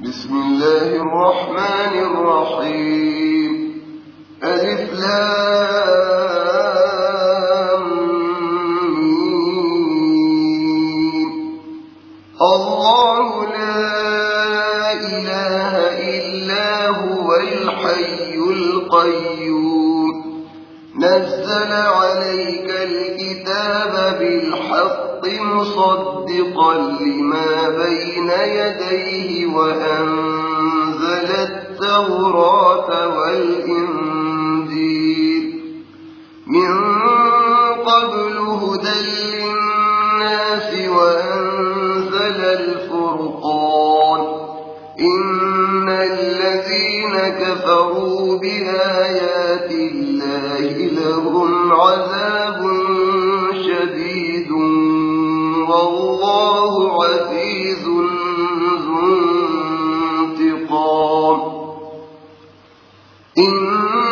بسم الله الرحمن الرحيم. ألف لام ميم. الله لا إله إلا هو الحي القيوم نزل عليك الكتاب بالحق مصدقا لما بين يديه وأنزل التوراة والإنجيل من قبل هدى للناس وأنزل الفرقان إن الذين كفروا بآيات الله لهم عذاب شديد والله عزيز ذو انتقام. إن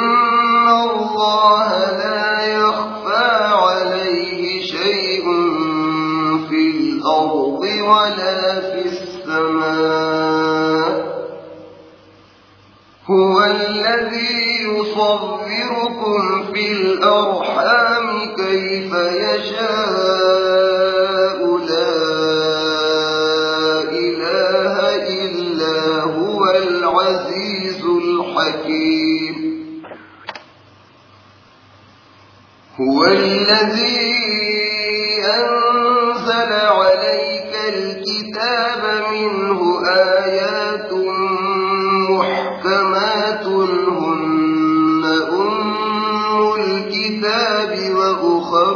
الله لا يخفى عليه شيء في الأرض ولا في السماء. هو الذي يصوركم في الأرحام كيف يشاء لا إله إلا هو العزيز الحكيم. هو الذي أنزل عليك الكتاب منه آيات محكمات هن أم الكتاب وأخر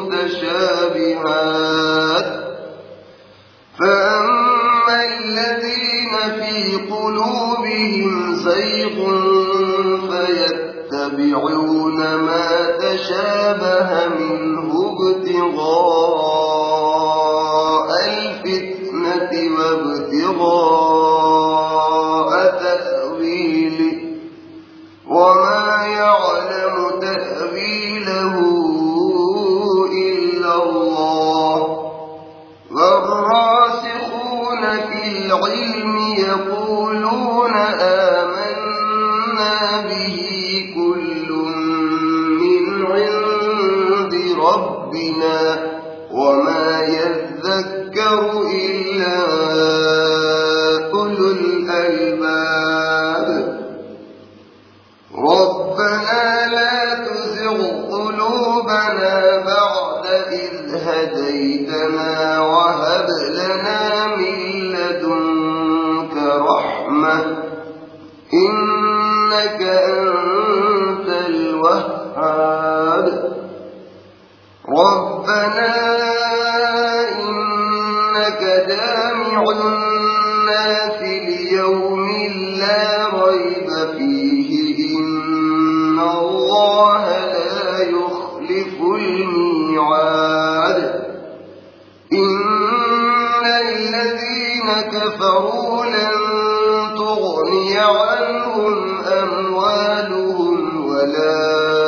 متشابهات فأما الذين في قلوبهم زيغ فيتبعون ما تشابه منه ابتغاء الفتنة وابتغاء تأويله وما يعلم تأويله إلا الله والراسخون في العلم يقولون آمنا به كل من عند ربنا وما يذكر إلا أولو الألباب. ربنا لا تزغ قلوبنا بعد إذ هديتنا وهب لنا من لدنك رحمة إنك أنت الوهاب. ربنا إنك جامع الناس ليوم لا ريب فيه إن الله لا يخلف الميعاد. إن الذين كفروا لن تغني عنهم أموالهم ولا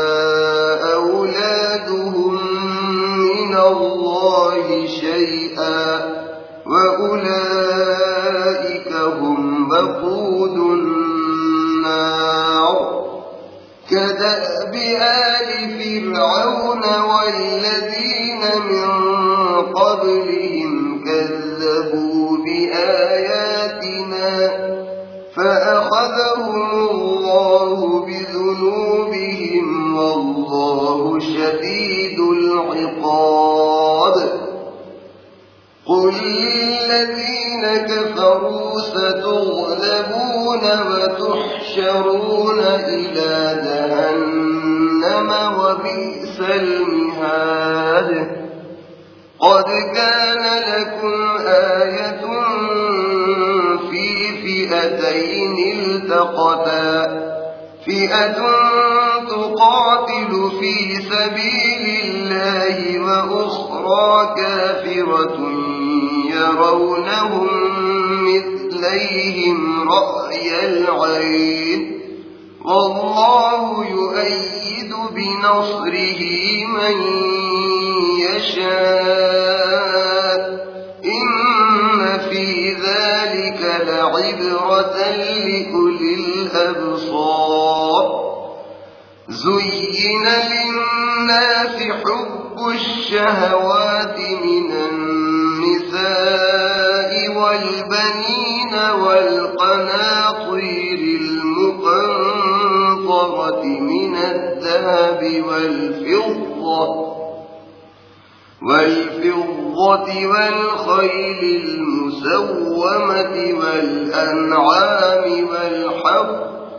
أولادهم من الله شيئا وأولئك هم وقود النار. كدأب آل فرعون والذين من قبلهم كذبوا بآياتنا فأخذهم الله بذنوبهم والله شديد العقاب. قل للذين كفروا ستغلبون وتحشرون إلى جهنم وبئس المهاد. قد كان لكم آية في فئتين التقتا فئة تقاتل في سبيل الله وأخرى كافرة يرونهم مثليهم رأي العين والله يؤيد بنصره من يشاء إن في في ذلك لعبرة لأولي الأبصار زين للناس حب الشهوات من النساء والبنين والقناطير المقنطرة من الذهب والفضة والخيل المسومة والأنعام والحرث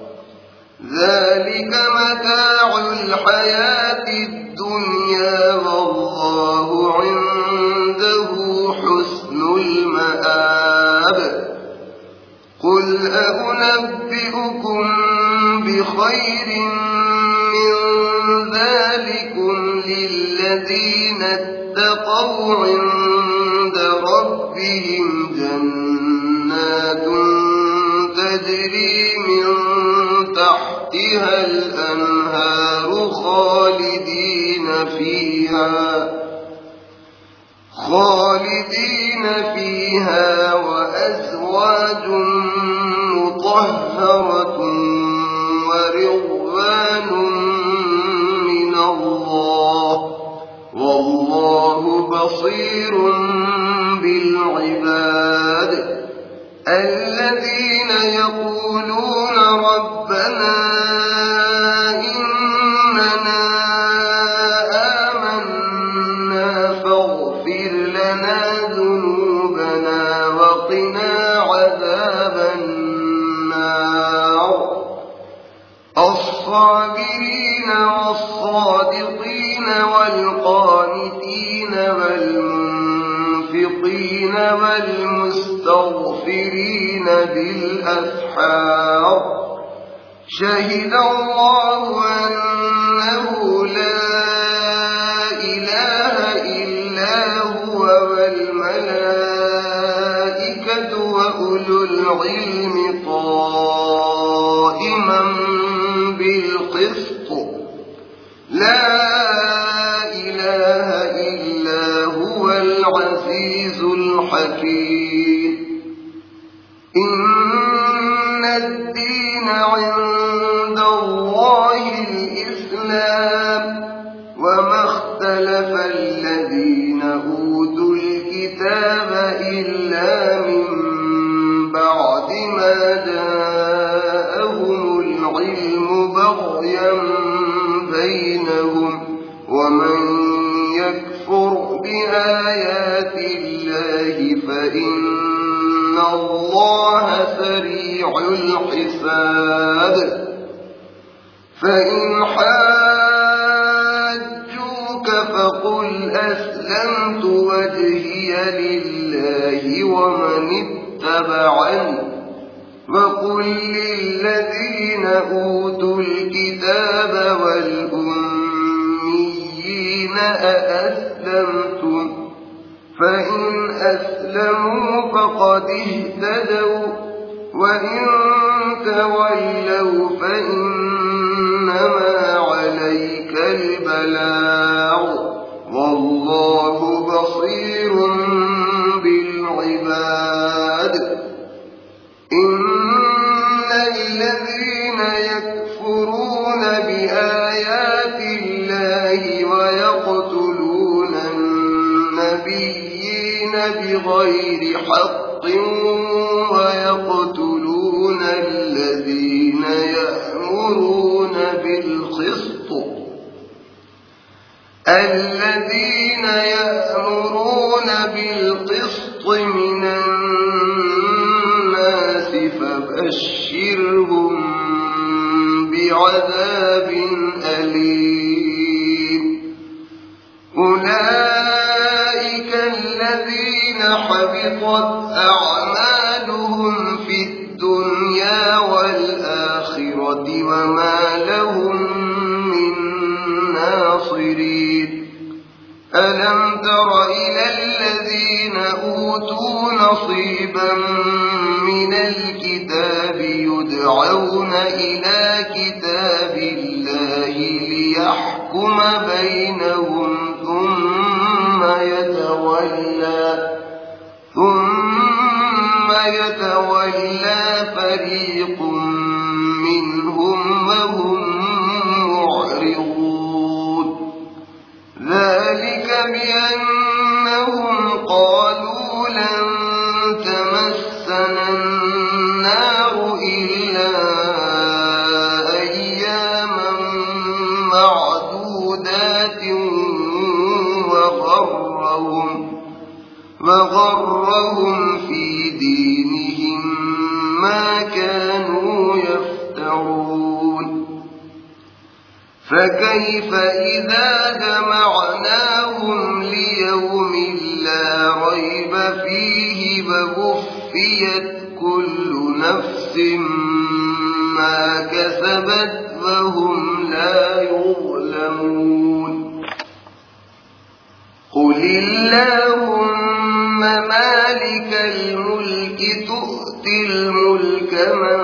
ذلك متاع الحياة الدنيا والله عنده حسن المآب قل أنبئكم بخير من ذلكم للذين اتقوا عند ربهم جنات تجري من تحتها الأنهار خالدين فيها وأزواج مطهرة ورضوان من الله والله بصير بالعباد الذين يقولون ربنا إننا آمنا فاغفر لنا ذنوبنا وقنا عذاب النار الصابرين والصادقين والقانتين والمنفقين والمستغفرين بالأسحار شهد الله أنه لا إله إلا هو والملائكة وأولو العلم قائما بالقسط لا إله إلا هو العزيز الحكيم إن الدين عند الله الإسلام وما اختلف الذين أوتوا الكتاب إلا من بعد ما جاءهم العلم بغيا بينهم ومن يكفر بآيات الله فإن الله سريع الحساب فإن حاجوك فقل أسلمت وجهي لله ومن اتبعني وقل للذين أوتوا الكتاب والأميين أأسلمتم فإن أسلموا فقد اهتدوا وإن تولوا فإنما عليك البلاغ والله بصير بالعباد إن الذين يكفرون بآيات الله ويقتلون النبيين بغير حق ويقتلون الذين يأمرون بالقسط من الناس فبشرهم بعذاب أليم أولئك الذين حبطت أعمالهم في الدنيا والآخرة وما لهم من ناصرين ألم تر إلى الذين أوتوا نصيبا من الكتاب يدعون إلى كتاب الله ليحكم بينهم ثم يتولى فريق منهم وهم معرضون ذلك بأنهم قالوا لن تمسنا النار إلا أياما معدودات وغرهم في دينهم ما كانوا يفترون فكيف إذا جمعناهم ليوم لا ريب فيه ووفيت كل نفس ما كسبت وهم لا يظلمون قل اللهم مالك الملك تؤتي الملك من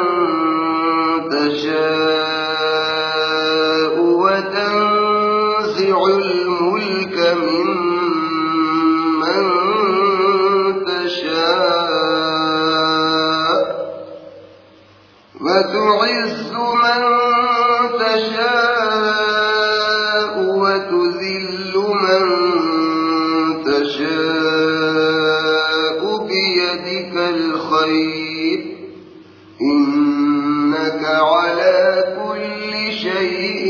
تشاء وتنزع الملك ممن تشاء وتعز من تشاء وتذل من تشاء بيدك الخير إنك على كل شيء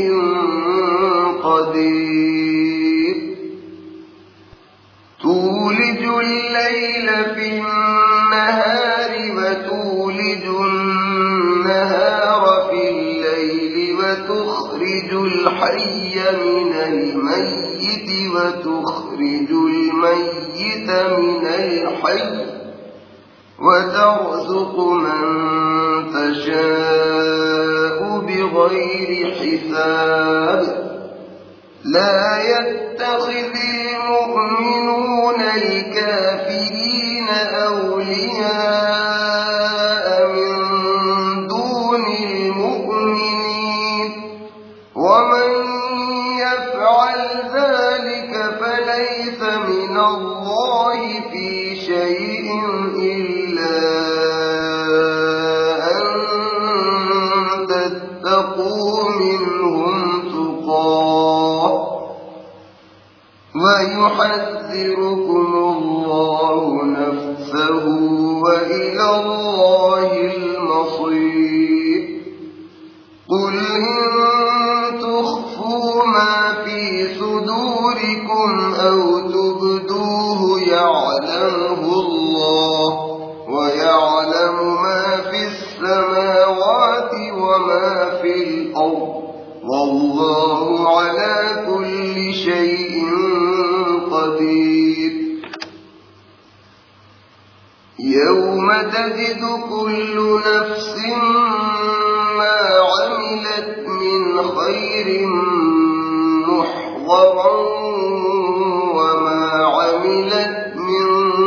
قدير تولج الليل في النهار وتولج النهار في الليل وتخرج الحي من الميت وتخرج الميت من الحي وترزق من تشاء بغير حساب لا يتخذ المؤمنون الكافرين أولياء من دون المؤمنين ومن يفعل ذلك فليس من الله في شيء إلا أن تتقوا منهم تقاه ويحذركم الله نفسه وإلى الله المصير قل إن تخفوا ما في صدوركم أو تبدوه يعلمه الله ويعلم ما في السماوات وما في الأرض والله على كل شيء قدير يوم تجد كل نفس ما عملت من خير محضرا وما عملت من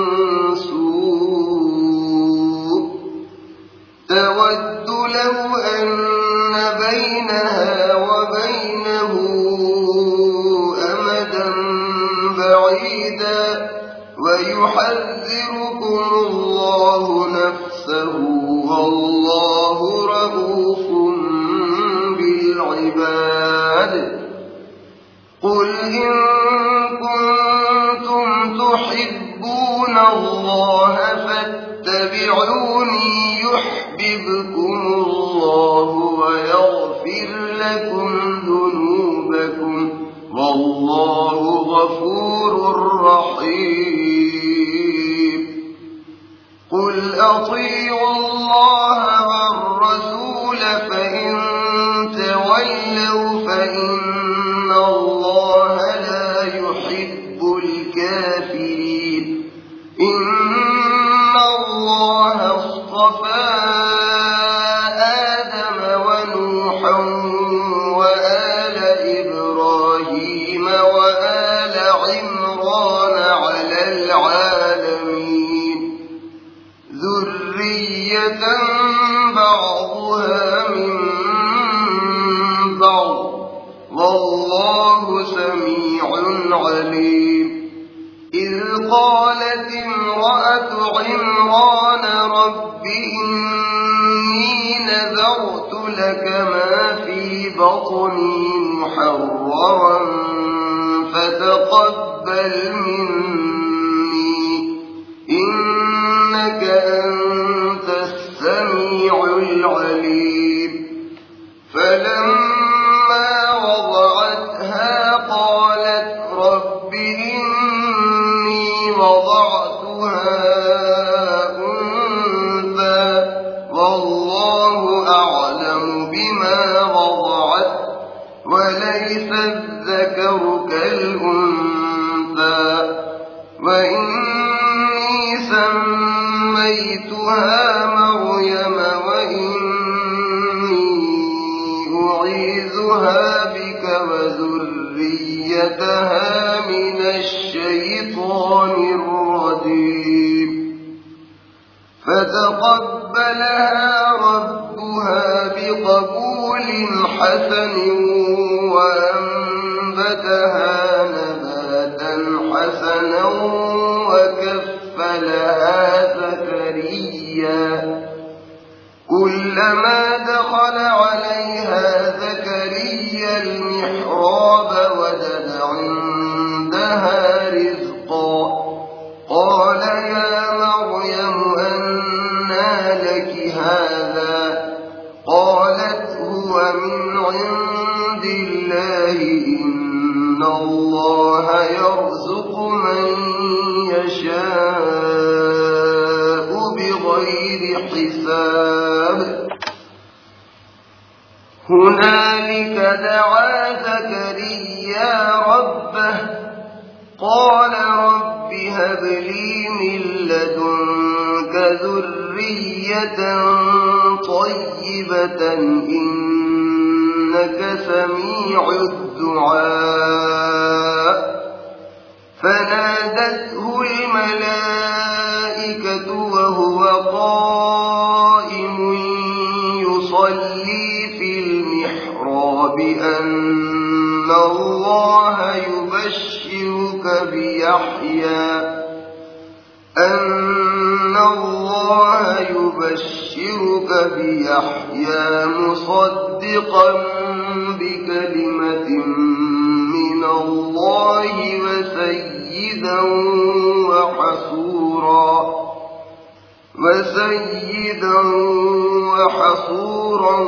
سوء تود لو أن بينها وبينه أمدا بعيدا ويحذركم الله نفسه والله رؤوف بالعباد قل إن كنتم تحبون الله فاتبعوني يحببكم الله ويغفر لكم ذنوبكم والله غفور رحيم قل أطيعوا الله والرسول فإن تولوا فإن الله لا يحب الكافرين إن الله اصطفى آدم ونوحا وآل إبراهيم وآل عمران على العالمين ذرية بعضها من بعض والله سميع عليم إذ قالت امرأة عمران رب إني نذرت لك ما في بطني محررا فتقبل مني إنك أنت السميع العليم فلما وضعتها قالت رب إني وضعتها أنثى والله أعلم بما وضعت وليس الذكر كالأنثى وإني سميتها مريم وإني أعيذها بك وذريتها من الشيطان الرجيم فتقبلها ربها بقبول حسن وأنبتها نباتا حسنا وكفلها زكريا كلما دخل عليها زكريا المحراب وجد عندها رزقا قال يا مريم أنى لك هذا قالت هو من عند الله إن الله يرزق من يشاء بغير حساب هنالك دعا زكريا ربه قال رب هب لي من لدنك ذرية طيبة إنك سميع الدعاء فنادته الملائكة وهو قائم يصلي في المحراب أن الله يبشرك بيحيى مصدقا بكلمة من الله وسيدا وحصورا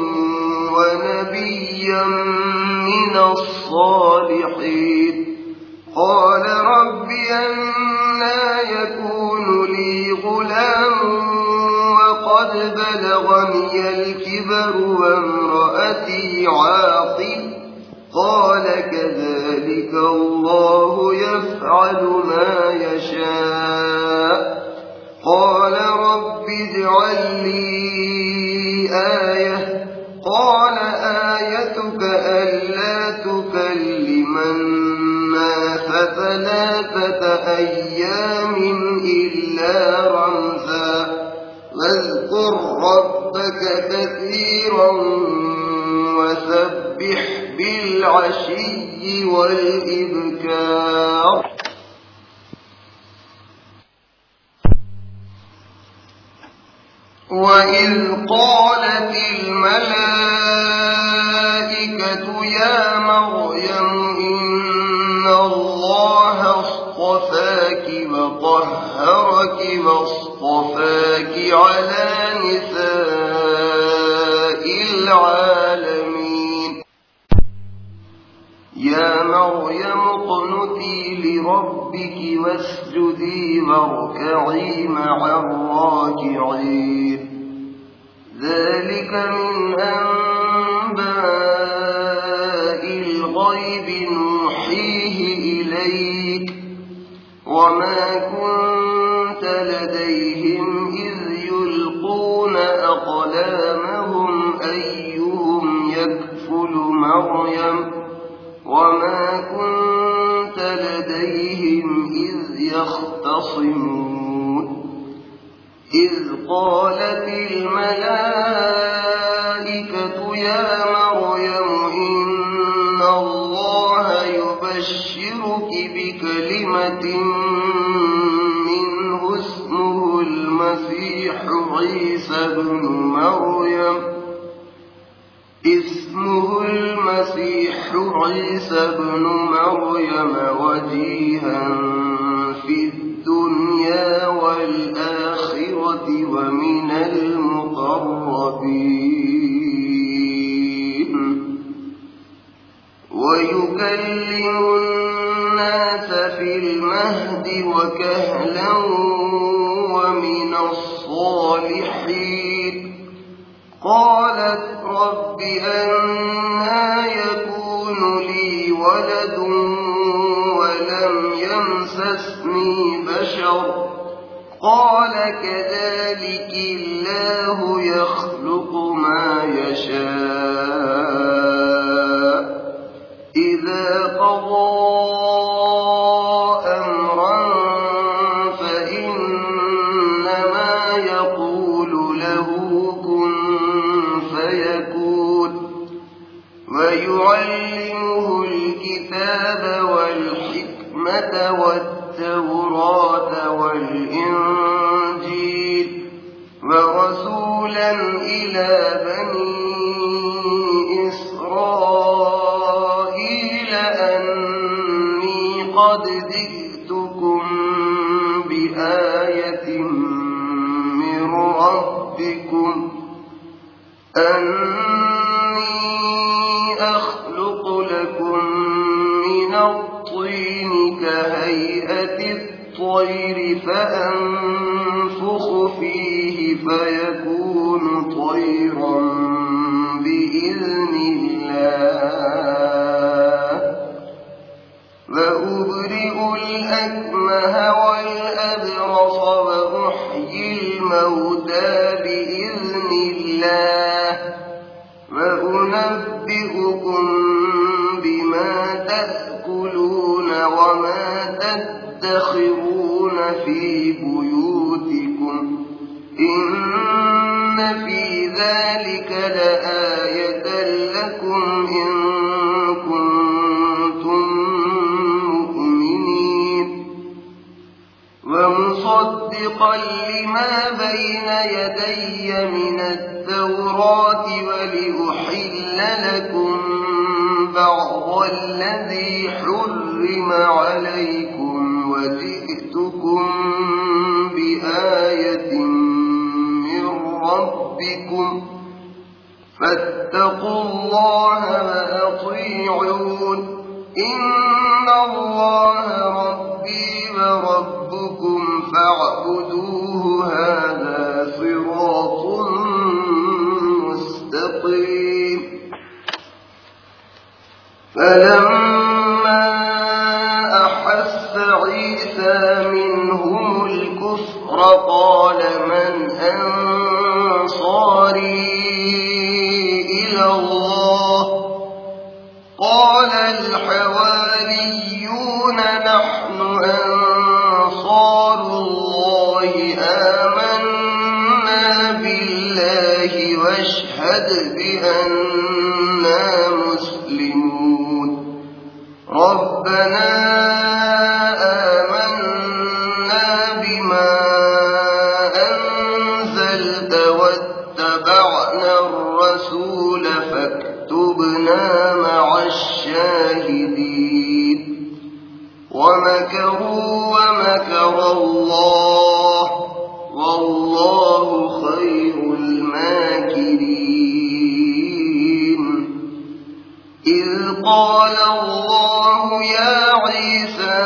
ونبيا من الصالحين قال رب أنى يكون لي غلام وقد بلغني الكبر وامرأتي عاقر قال كذلك الله يفعل ما يشاء قال رب اجعل لي آية قال آيتك ألا تكلم الناس 3 أيام إلا رمزا واذكر ربك كثيرا وسبح بالعشي والإبكار وإذ قالت الملائكة يا مريم إن الله اصطفاك وطهرك واصطفاك على نساء العالمين يا مريم اقنتي لربك واسجدي واركعي مع الراكعين ذلك من أنباء الغيب نوحيه إليك وما كنت لديهم إذ يلقون أقلامهم أيهم يكفل مريم وما كنت لديهم إذ يختصمون إذ قالت الملائكة يا مريم إن الله يبشرك بكلمة عيسى ابن مريم اسمه المسيح عيسى ابن مريم وجيها في الدنيا والآخرة ومن المقربين ويكلم الناس في المهد وكهلا ومن الصالحين قالت رب أنى يكون لي ولد ولم يمسسني بشر قال كذلك الله يخلق ما يشاء إذا قضى أمرا فإنما يقول له كن فيكون ويعلمه الكتاب والحكمة والتوراة والإنجيل ورسولا إلى بني إسرائيل أني قد جئتكم بآية من ربكم أني أخلق لكم من الطين كهيئة الطير فأنفخ فيه فيكون طيرا بإذن الله وأبرئ الأكمه والأبرص وأحيي الموتى بإذن الله وأنبئكم بما تأكلون وما تدخرون في بيوتكم إن في ذلك لآية لكم إن كنتم مؤمنين ومصدقا لما بين يدي من التوراة ولأحل لكم بعض الذي حرم عليكم وجئتكم بآية من ربكم فاتقوا الله وأطيعون إن الله ربي وربكم فاعبدوه هذا صراط مستقيم فلما أحس عيسى منهم الكفر قال من أنصاري إلى الله قال الحواريون نحن أنصار الله آمنا بالله واشهد بأننا مسلمون ربنا آمنا بما أنزلت واتبعنا الرسول فاكتبنا مع الشاهدين ومكروا ومكر الله والله خير الماكرين إذ قال الله يا عيسى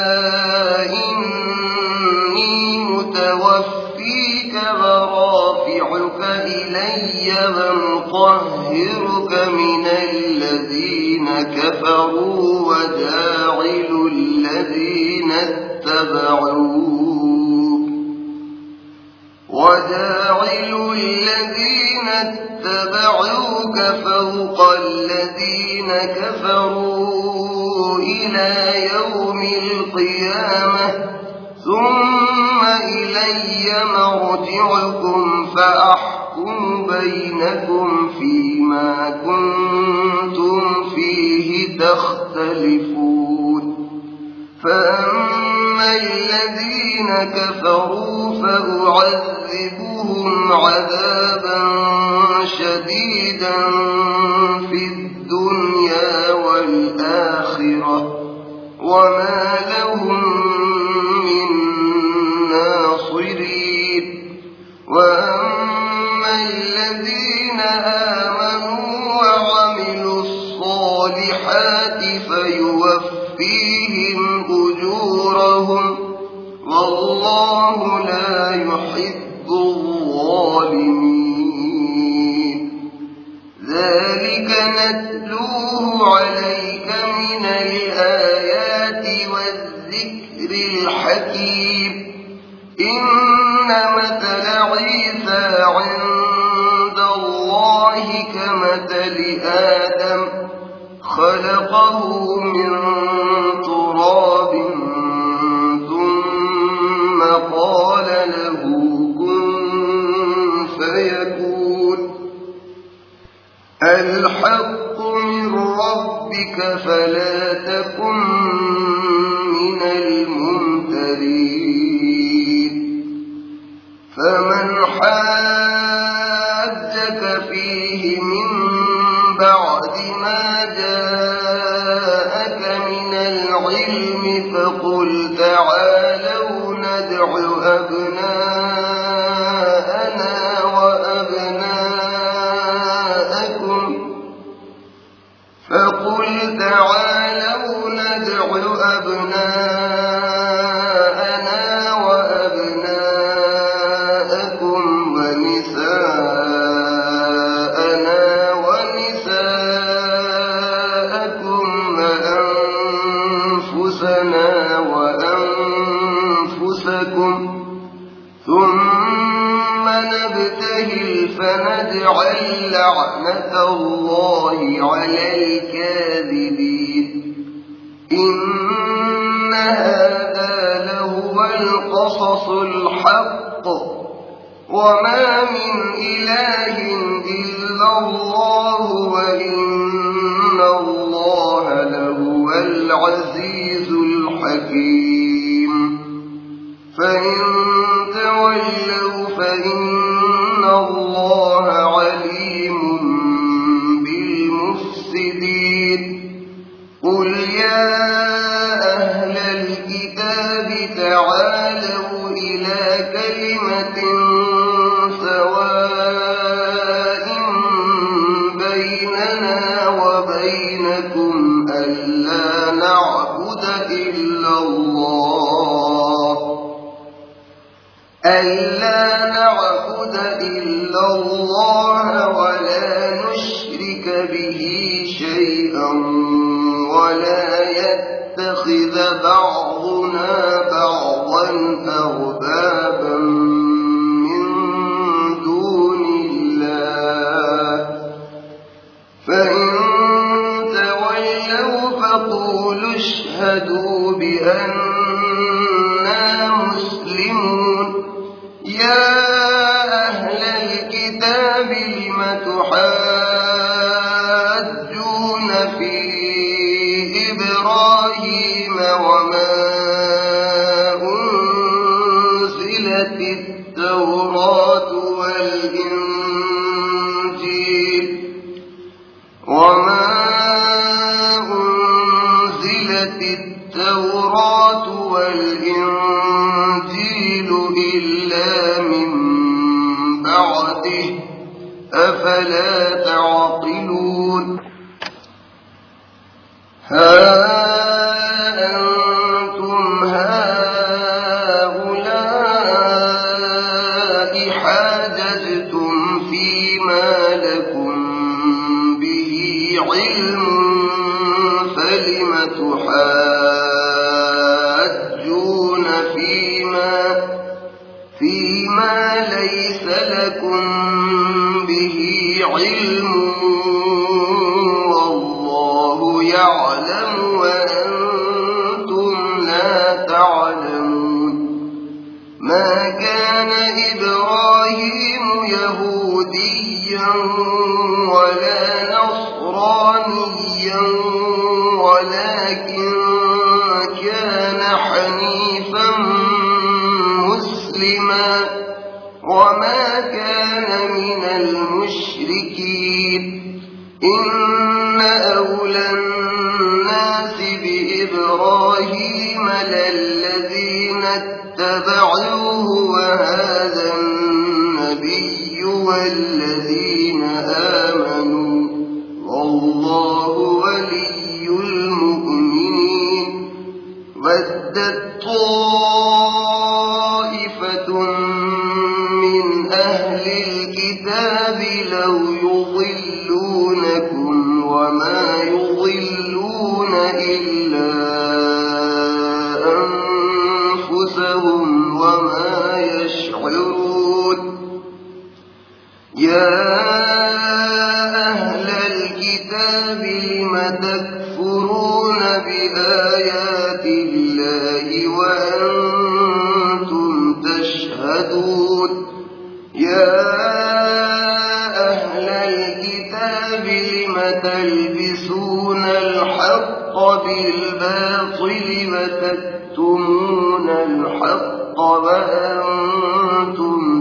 إني متوفيك ورافعك إلي ومطهرك من الذين كفروا وجاعل الذين اتبعوك فوق الذين كفروا إلى يوم القيامة ثم إلي مرجعكم فأحكم بينكم فيما كنتم فيه تختلفون فأما الذين كفروا فأعذبهم عذابا شديدا في الدنيا والآخرة وما لهم من ناصرين وأما الذين آمنوا وعملوا الصالحات فيوفيهم أجورهم والله لا يحب الظالمين ذلك نتلوه عليك من الآيات والذكر الحكيم إن مثل عيسى عند الله كمثل آدم خلقه من تراب ثم قال له كن فيكون الحق من ربك فلا تكن من الممترين فمن حاجك فيه من بعد ما جاءك من العلم فقل تعالوا ندع أبناءنا وأبناءكم ونساءنا ونساءكم وأنفسنا وأنفسكم ثم نبتهل فنجعل لعنة الله على الكاذبين إن هذا لهو القصص الحق وما من إله إلا الله وإن الله لهو العزيز الحكيم فإن تولوا فإن الله عليم بالمفسدين قل يا أهل الكتاب تعالوا إلى كلمة سواء بيننا وبينكم ألا نعبد إلا الله ولا نشرك به شيئا ولا يتخذ بعضنا بعضا أربابا من دون الله فإن تولوا فقولوا اشهدوا بأننا مسلمون يا أهل الكتاب لم تحاجون في إبراهيم وما أنزلت التوراة والإنجيل إلا من بعده أفلا تعقلون ها أنتم هؤلاء حاججتم فيما لكم به علم فلم تحاجون فيما ليس لكم به علم والله يعلم وأنتم لا تعلمون ما كان إبراهيم يهوديا ولا نصرانيا ولكن كان حنيفا مسلما وما كان من المشركين إن أولى الناس بإبراهيم للذين اتبعوه وهذا النبي والذين آمنوا والله ولي المؤمنين ودت طائفة من أهل الكتاب لو يضلونكم وما يضلون إلا أنفسهم وما يشعرون يا أهل الكتاب لم تكفرون بآيات الله وأنتم تشهدون يا أهل الكتاب لم تلبسون الحق بالباطل وتكتمون الحق وأنتم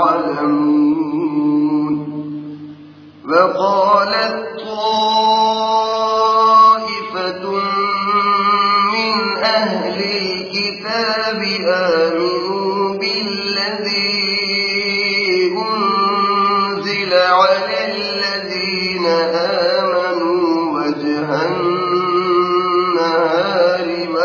تعلمون وقالت طائفة من أهل الكتاب آمنوا بالذي أنزل على الذين آمنوا وجه النهار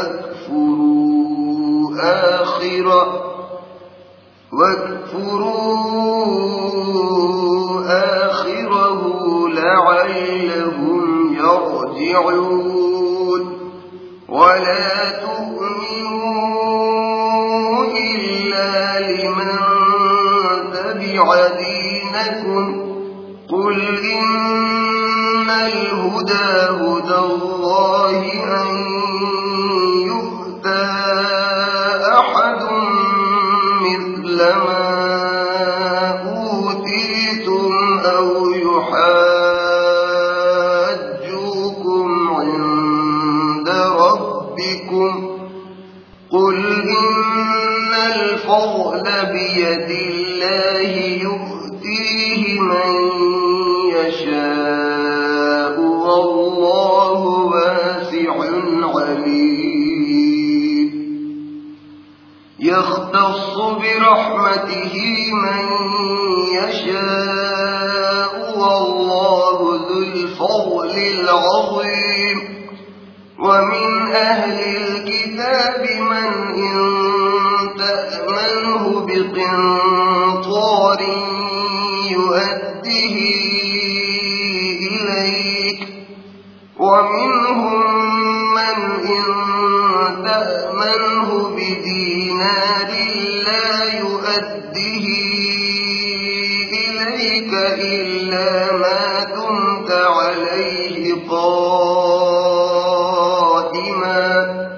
واكفروا آخره لعلهم يرجعون ولا تؤمنوا إلا لمن تبع دينكم قل إن الهدى هدى الله أن يؤتى أحد مثل ما أوتيتم أو يحاجوكم عند ربكم قل إن الفضل بيد الله يؤتيه من يشاء والله واسع عليم يختص برحمته من يشاء والله ذو الفضل العظيم ومن أهل الكتاب من إن تأمنه بقنطار يؤده إليك ومنهم من إن تأمنه بدينار لا يؤده إليك إلا ما دمت عليه قائما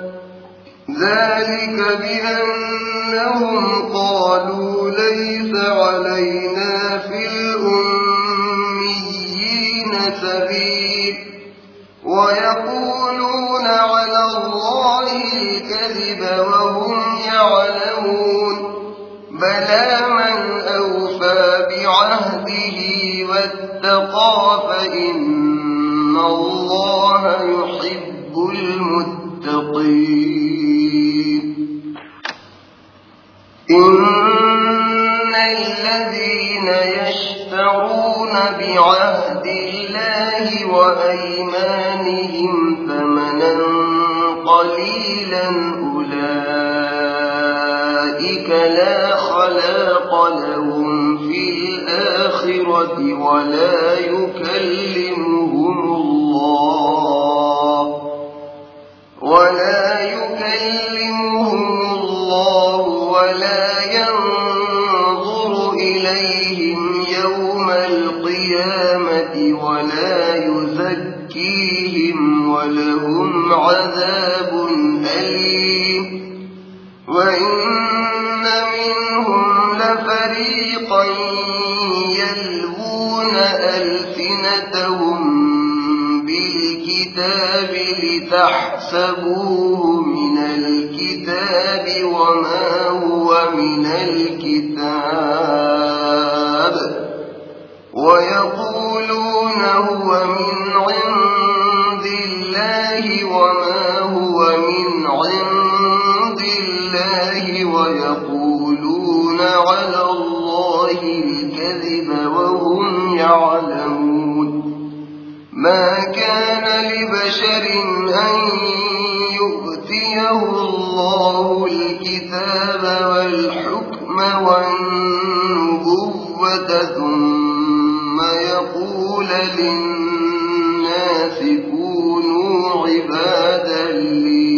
ذلك بأنهم قالوا ليس علينا في الأميين سبيل ويقولون على الله الكذب وهم يعلمون بلى من أوفى بعهده واتقى فإن الله يحب المتقين إن الذين يشترون بعهد الله وأيمانهم ثمنا قليلا أولئك لا خلاق لهم في الآخرة ولا يكلمهم الله ولا ينظر إليهم يوم القيامة ولا يزكيهم ولهم عذاب أليم وإن منهم لفريقا يلوون ألسنتهم بالكتاب لتحسبوه من الكتاب وما هو من الكتاب ويقولون هو من عند الله وما هو من عند الله ويقولون على الله الكذب وهم يعلمون ما كان لبشر أن يؤتيه الله الكتاب والحكم والنبوة ثم يقول للناس كونوا عبادا لي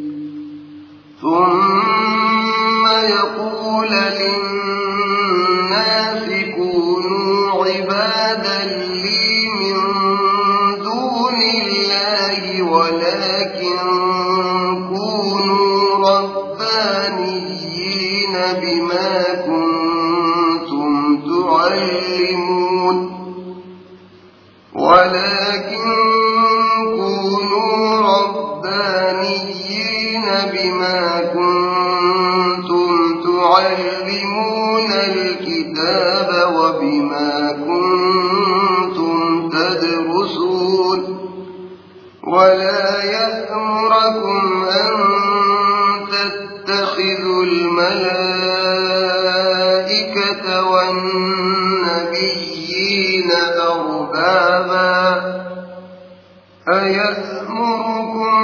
من دون الله ولكن كونوا ربانيين بما كنتم تعلمون الكتاب وبما كنتم تدرسون ولا يأمركم أن تتخذوا الملائكة والنبيين أربابا أيأمركم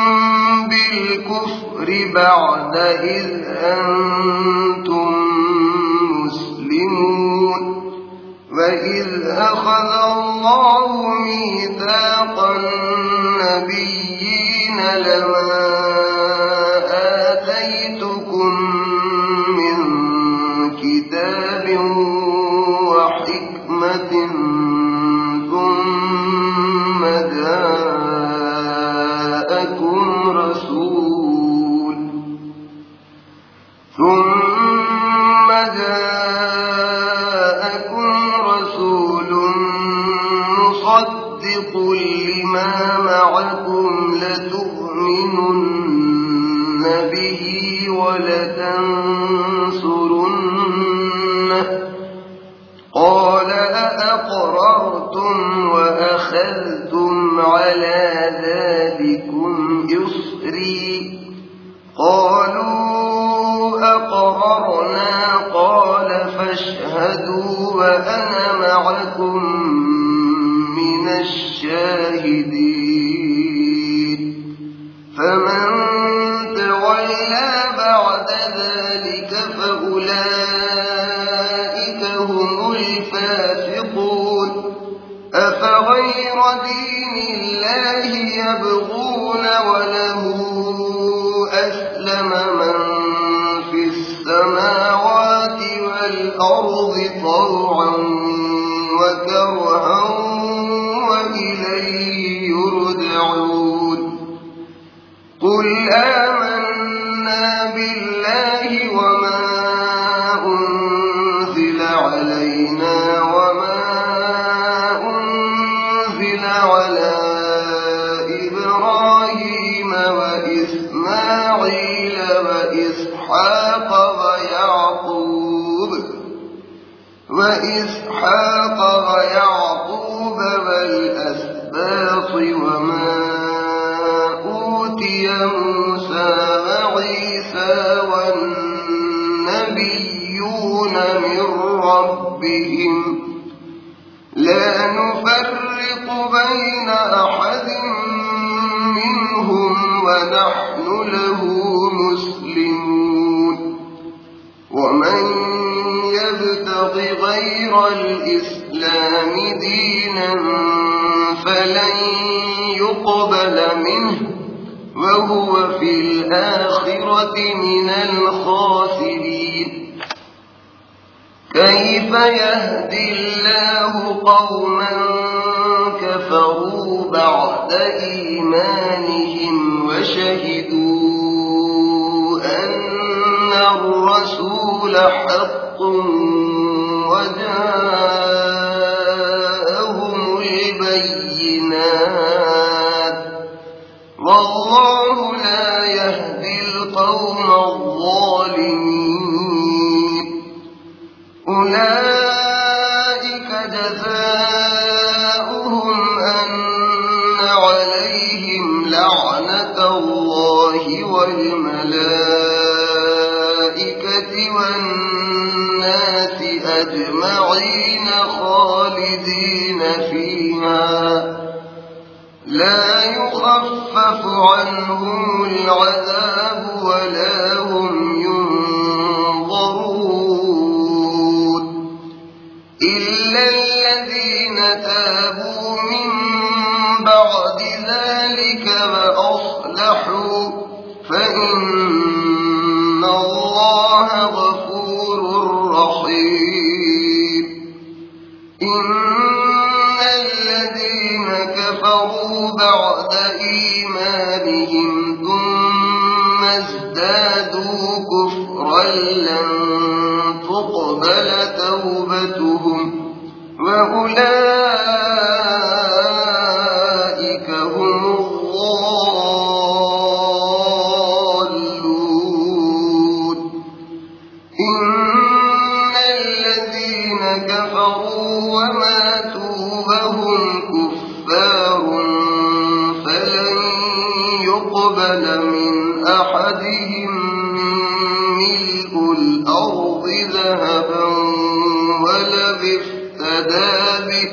بالكفر بعد إذ أنتم مسلمون وإذ أخذ الله ميثاق النبيين لما آتيتكم من كتاب وحكمة ثم جاءكم رسول مصدق لما معكم لتؤمنن به ولتنصرنه قال أأقررتم وأخذتم على ذلكم إصري قالوا أقررنا قال فاشهدوا وأنا معكم من الشاهدين فمن تولى بعد ذلك فأولئك هم الفاسقون أفغير دين الله يبغون وله أسلم من في السماوات والأرض طوعا وكرها وإليه يرجعون قل آمنا بالله وما أنزل علينا وما أنزل على إبراهيم وإسماعيل وإسحاق ويعقوب والأسباط وما أوتي موسى وعيسى والنبيون من ربهم لا نفرق بين أحد منهم ونحن له مسلمون ومن يبتغ غير الإسلام دينا فلن يقبل منه وهو في الآخرة من الخاسرين كيف يهدي الله قوما كفروا بعد إيمانهم وشهدوا أن الرسول حق وجاءهم البينات جزاؤهم أن عليهم لعنة الله والملائكة والناس أجمعين خالدين فيها لا يخفف عنهم العذاب ولا هم ينظرون إلا الذين تابوا من بعد ذلك وأصلحوا فإن الله غفور رحيم إن الذين كفروا بعد إيمانهم ثم ازدادوا كفرا لن تقبل توبتهم وأولئك هم الضالون إن الذين كفروا وماتوا وهم كفار فلن يقبل من أحدهم ملء الأرض ذهبا ولو افتدى به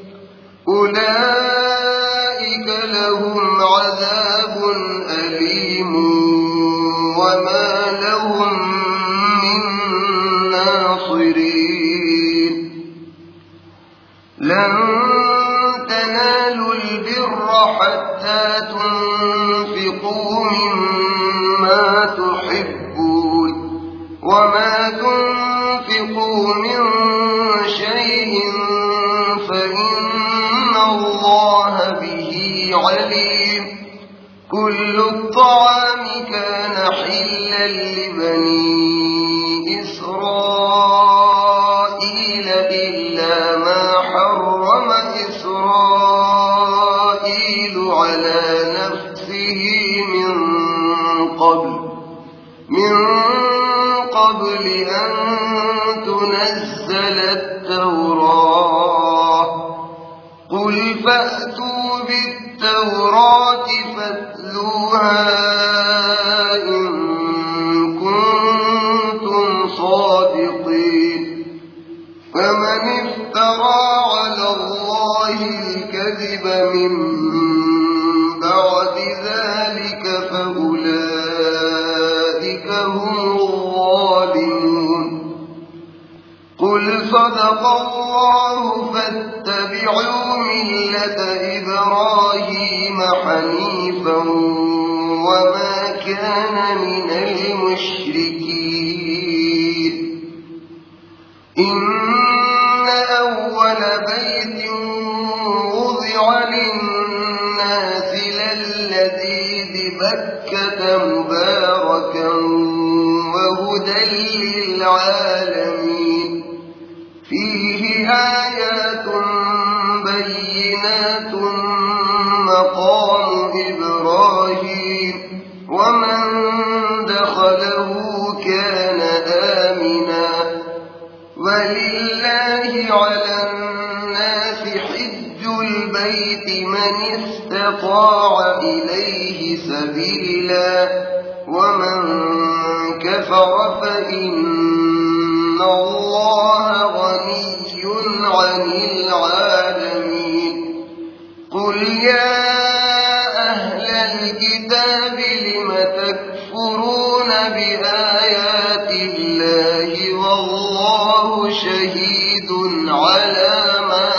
أولئك لهم عذاب أليم وما لهم من ناصرين لن تنالوا البر حتى تنفقوا مما تحبون وما تنفقوا من شيء فإن الله به عليم كل الطعام كان حلا لبني إسرائيل إلا ما حرم إسرائيل على نفسه من قبل أن تنزل التوراة قل فأتوا بالتوراة فاتلوها إن كنتم صادقين فمن افترى على الله الكذب من بعد ذلك فأولئك هم الظالمون قل صدق الله فاتبعوا ملة إبراهيم حنيفا وما كان من المشركين إن أول بيت وضع للناس للذي ببكة مباركا وهدى للعالمين فيه آيات بينات مقام إبراهيم ومن دخله كان آمنا ولله على الناس حج البيت من استطاع إليه سبيلا ومن كفر فإن الله غني عن العالمين قل يا أهل الكتاب لم تكفرون بآيات الله والله شهيد على ما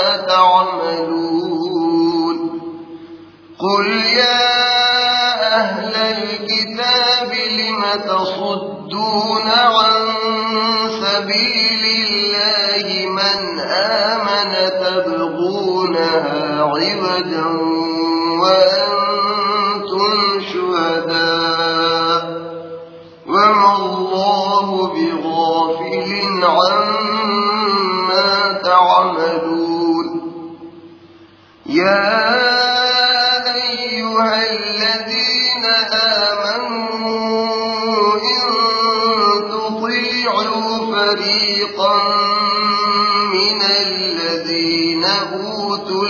تعملون قل يا أهل الكتاب لم تصدون عن سبيل الله من آمن تبغونها عوجا وأنتم شهداء وما الله بغافل عما تعملون يا أيها الذين آمنوا إن تطيعوا فريقا من الذين أوتوا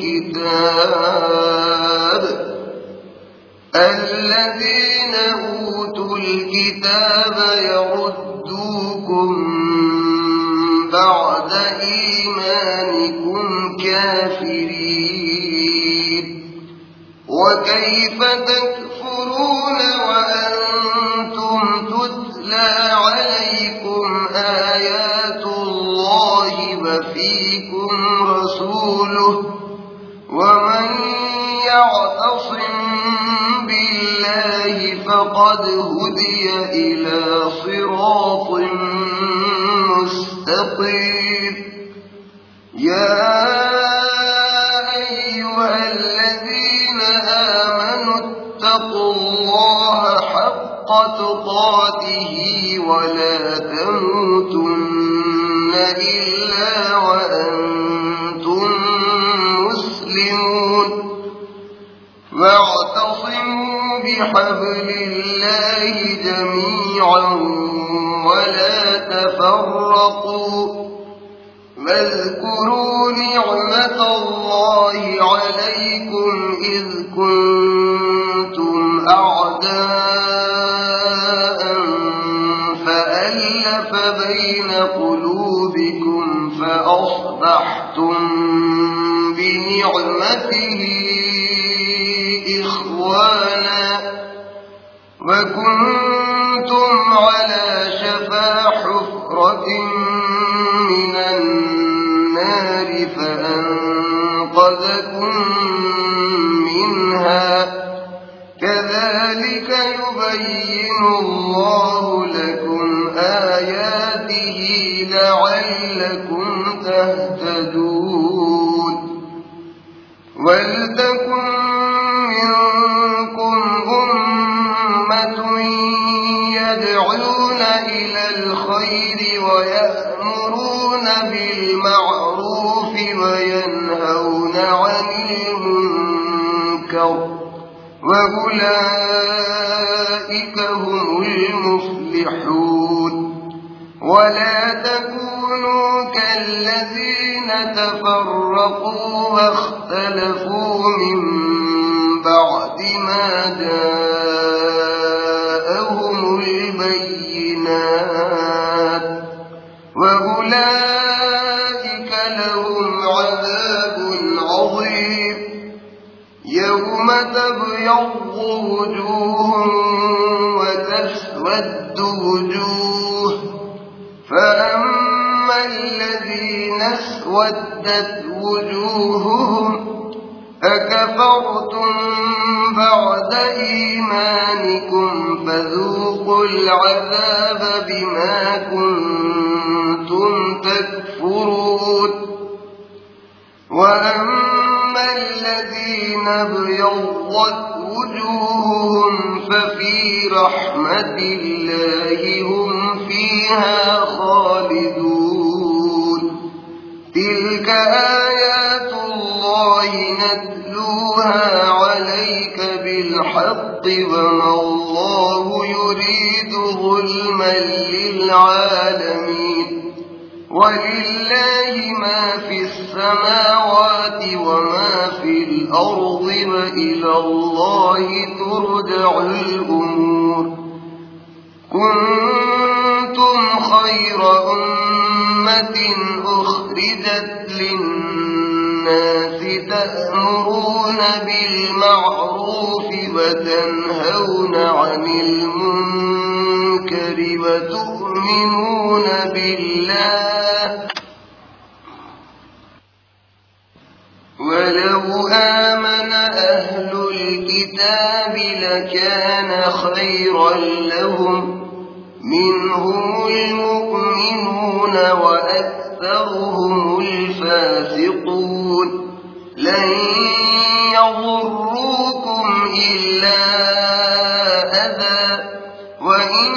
الكتاب يردوكم بعد إيمانكم كافرين وكيف تكفرون وأنتم تتلى عليكم آيات الله وفيكم رسوله ومن يعتصم بالله فقد هدي إلى صراط مستقيم يا أيها الذين آمنوا اتقوا الله حق تقاته ولا تموتن إلا وأنتم مسلمون واعتصموا بحبل الله جميعا ولا تفرقوا واذكروا نعمة الله عليكم إذ كنتم أعداء فألف بين قلوبكم فأصبحتم بنعمته إخوانا وكنتم على شفا حفرة من النار فأنقذكم منها كذلك يبين الله لكم آياته لعلكم تهتدون ولتكن منكم أمة يدعون إلى الخير ويأمرون بالمعروف وينهون عن المنكر وأولئك هم المفلحون ولا تكونوا كالذين تفرقوا واختلفوا من بعد ما جاءهم البينات وأولئك لهم عذاب عظيم يوم تبيض وجوه وتسود وجوه فأما الذين اسودت وجوههم أكفرتم بعد إيمانكم فذوقوا العذاب بما كنتم تكفرون وأما الذين ابيضت وجوههم ففي رحمة الله هم فيها خالدون تلك آيات الله نتلوها عليك بالحق وما الله يريد ظلما للعالمين ولله ما في السماوات وما في الأرض وإلى الله ترجع الأمور كنتم خير أمة أخرجت للناس تأمرون بالمعروف وتنهون عن المنكر وتؤمنون بالله ولو آمن أهل الكتاب لكان خيرا لهم منهم المؤمنون وأكثرهم الفاسقون لن يضروكم إلا أذى وإن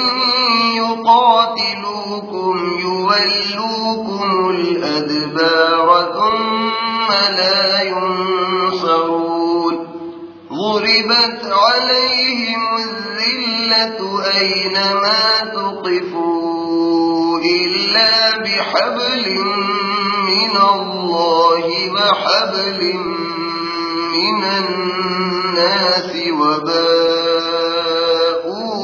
يقاتلوكم يولوكم الأدبار ثم لا ينصرون ضربت عليهم الذلة أينما ثقفوا إلا بحبل من الله وحبل من الناس وباءوا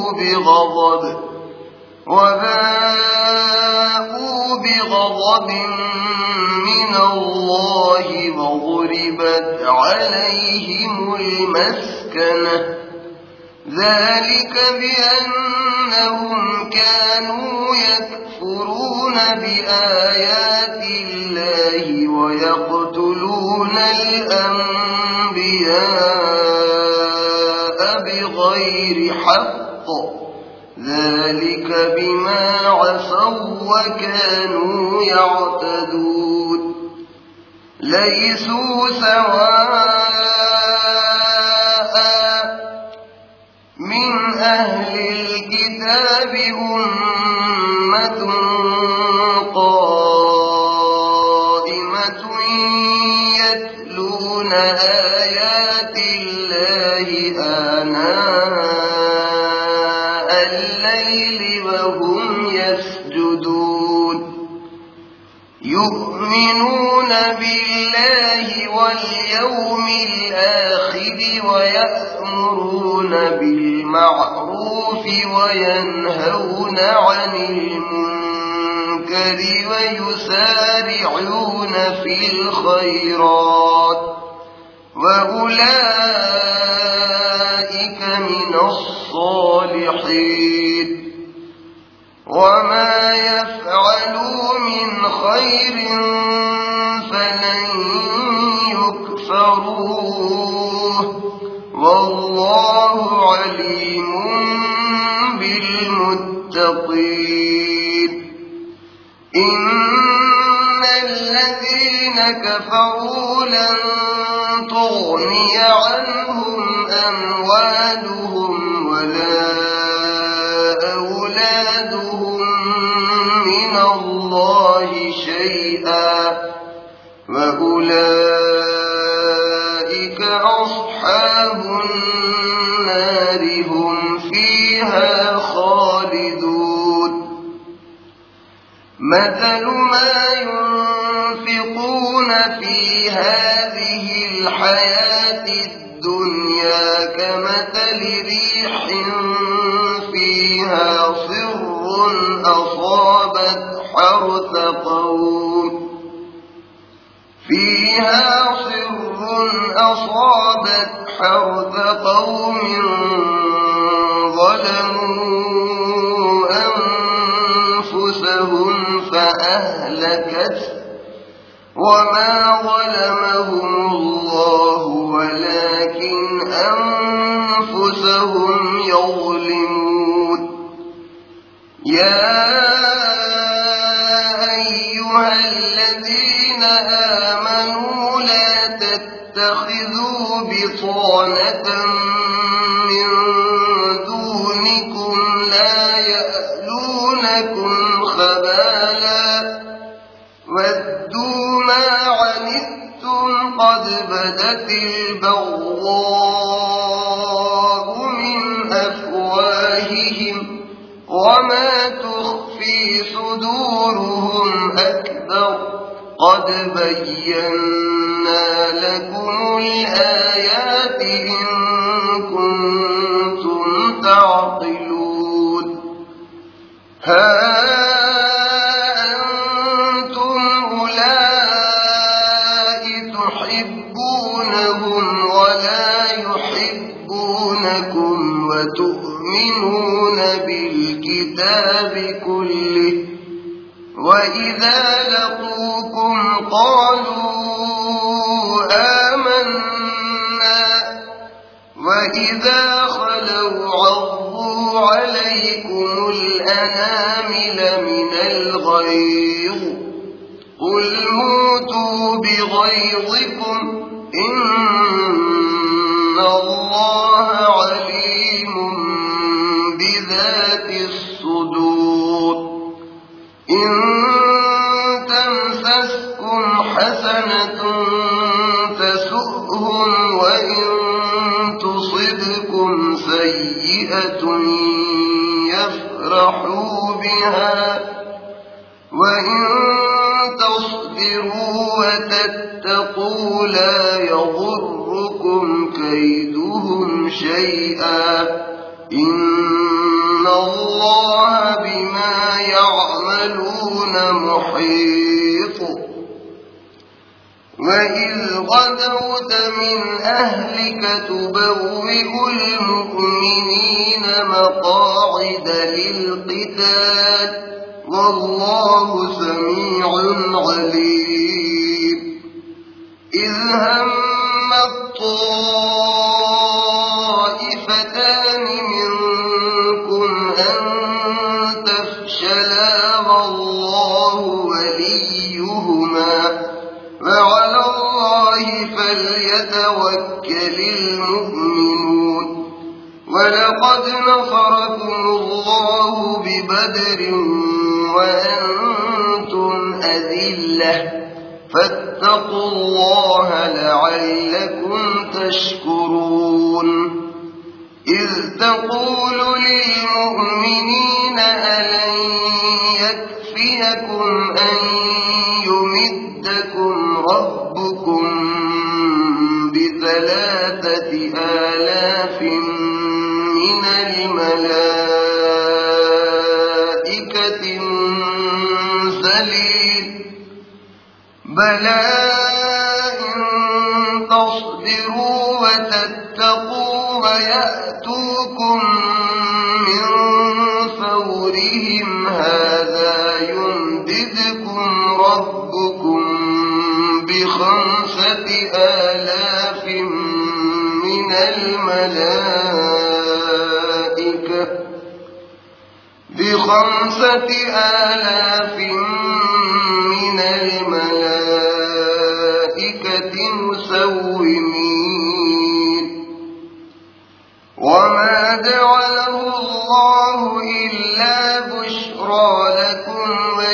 بغضب من الله وضربت عليهم المسكنة ذلك بأنهم كانوا يكفرون بآيات الله ويقتلون الأنبياء بغير حق ذلك بما عصوا وكانوا يعتدون ليسوا سواء من أهل الكتاب أمة قائمة يتلون آيات الله آناء الليل وهم يسجدون يؤمنون بالله واليوم الآخر ويأمرون بالمعروف وينهون عن المنكر ويسارعون في الخيرات وأولئك من الصالحين وما يفعلوا من خير فلن يكفروه والله عليم بالمتقين إن الذين كفروا لن تغني عنهم أموالهم ولا أولادهم من الله شيئا وأولئك أصحاب النار هم فيها خالدون مثل ما ينفقون في هذه الحياة الدنيا كمثل ريح فيها صر أصابت حرث قوم ظلموا أنفسهم فأهلكت وما ظلمهم الله ولكن أنفسهم يظلمون يا أيها الذين آمنوا لا تتخذوا بطانة من دونكم لا يألونكم خبالا ودوا ما عنتم قد بدت البغضاء من أفواههم وما تخفي صدورهم أكبر قد بينا لكم الآيات إن كنتم تعقلون ها أنتم أولئك تحبونهم ولا يحبونكم وتؤمنون بالكتاب كله وإذا لقوكم قالوا آمنا وإذا خلوا عضوا عليكم الأنامل من الغيظ قل موتوا بغيظكم إن الله عليم بذات الصدور إن تمسسكم حسنة تسؤهم وإن تصبكم سيئة يفرحوا بها وإن تصبروا وتتقوا لا يضركم كيدهم شيئا إن الله بما يعملون محيط وإذ غدوت من أهلك تبوئ المؤمنين مقاعد للقتال والله سميع عليم إذ هم الطائفتان منكم أن تفشلا والله وليهما وعلى الله فليتوكل المؤمنون ولقد نصركم الله ببدر وأنتم أذلة فاتقوا الله لعلكم تشكرون إذ تقول للمؤمنين ألن يكفيكم أن يمدكم ربكم ب3,000 من الملائكة منزلين بلى إن تصبروا وتتقوا ويأتوكم من فورهم هذا يمددكم ربكم ب5,000 من الملائكة مسومين وما جعله الله إلا بشرى لكم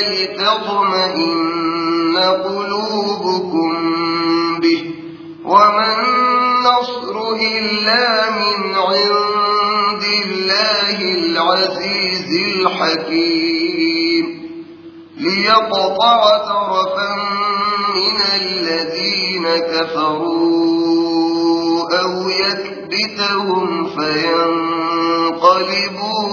ولتطمئن قلوبكم به وما النصر إلا من عند الله العزيز الحكيم ليقطع طرفا من الذين كفروا أو يكبتهم فينقلبوا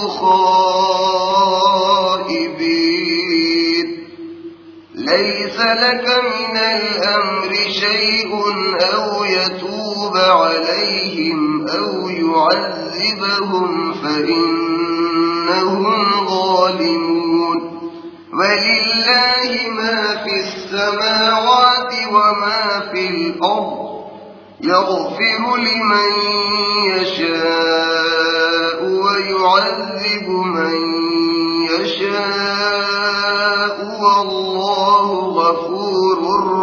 خائبين ليس لك من الأمر شيء أو يتوب عليهم أو يعذبهم فإنهم ظالمون ولله ما في السماوات وما في الأرض يغفر لمن يشاء ويعذب من يشاء والله غفور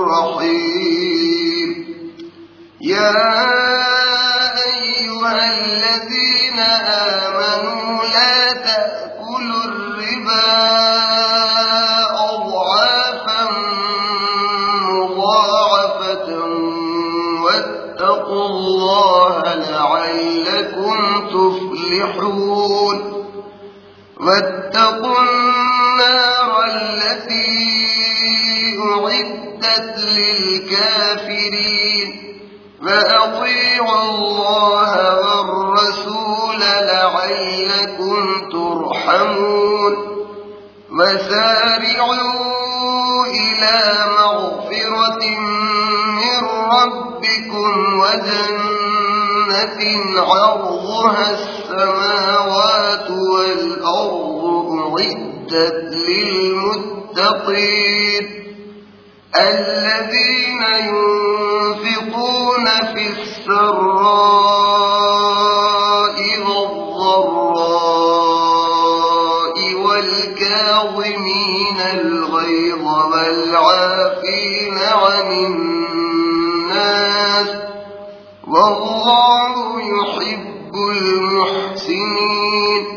رحيم يا أيها الذين آمنوا لا تأكلوا الربا أضعافا مضاعفة واتقوا الله لعلكم تفلحون واتقوا النار التي أعدت للكافرين فأطيعوا الله والرسول لعلكم ترحمون وسارعوا إلى مغفرة من ربكم وجنة عرضها السماوات والأرض أعدت للمتقين الذين ينفقون في السراء والضراء والكاظمين الغيظ والعافين عن الناس والله يحب المحسنين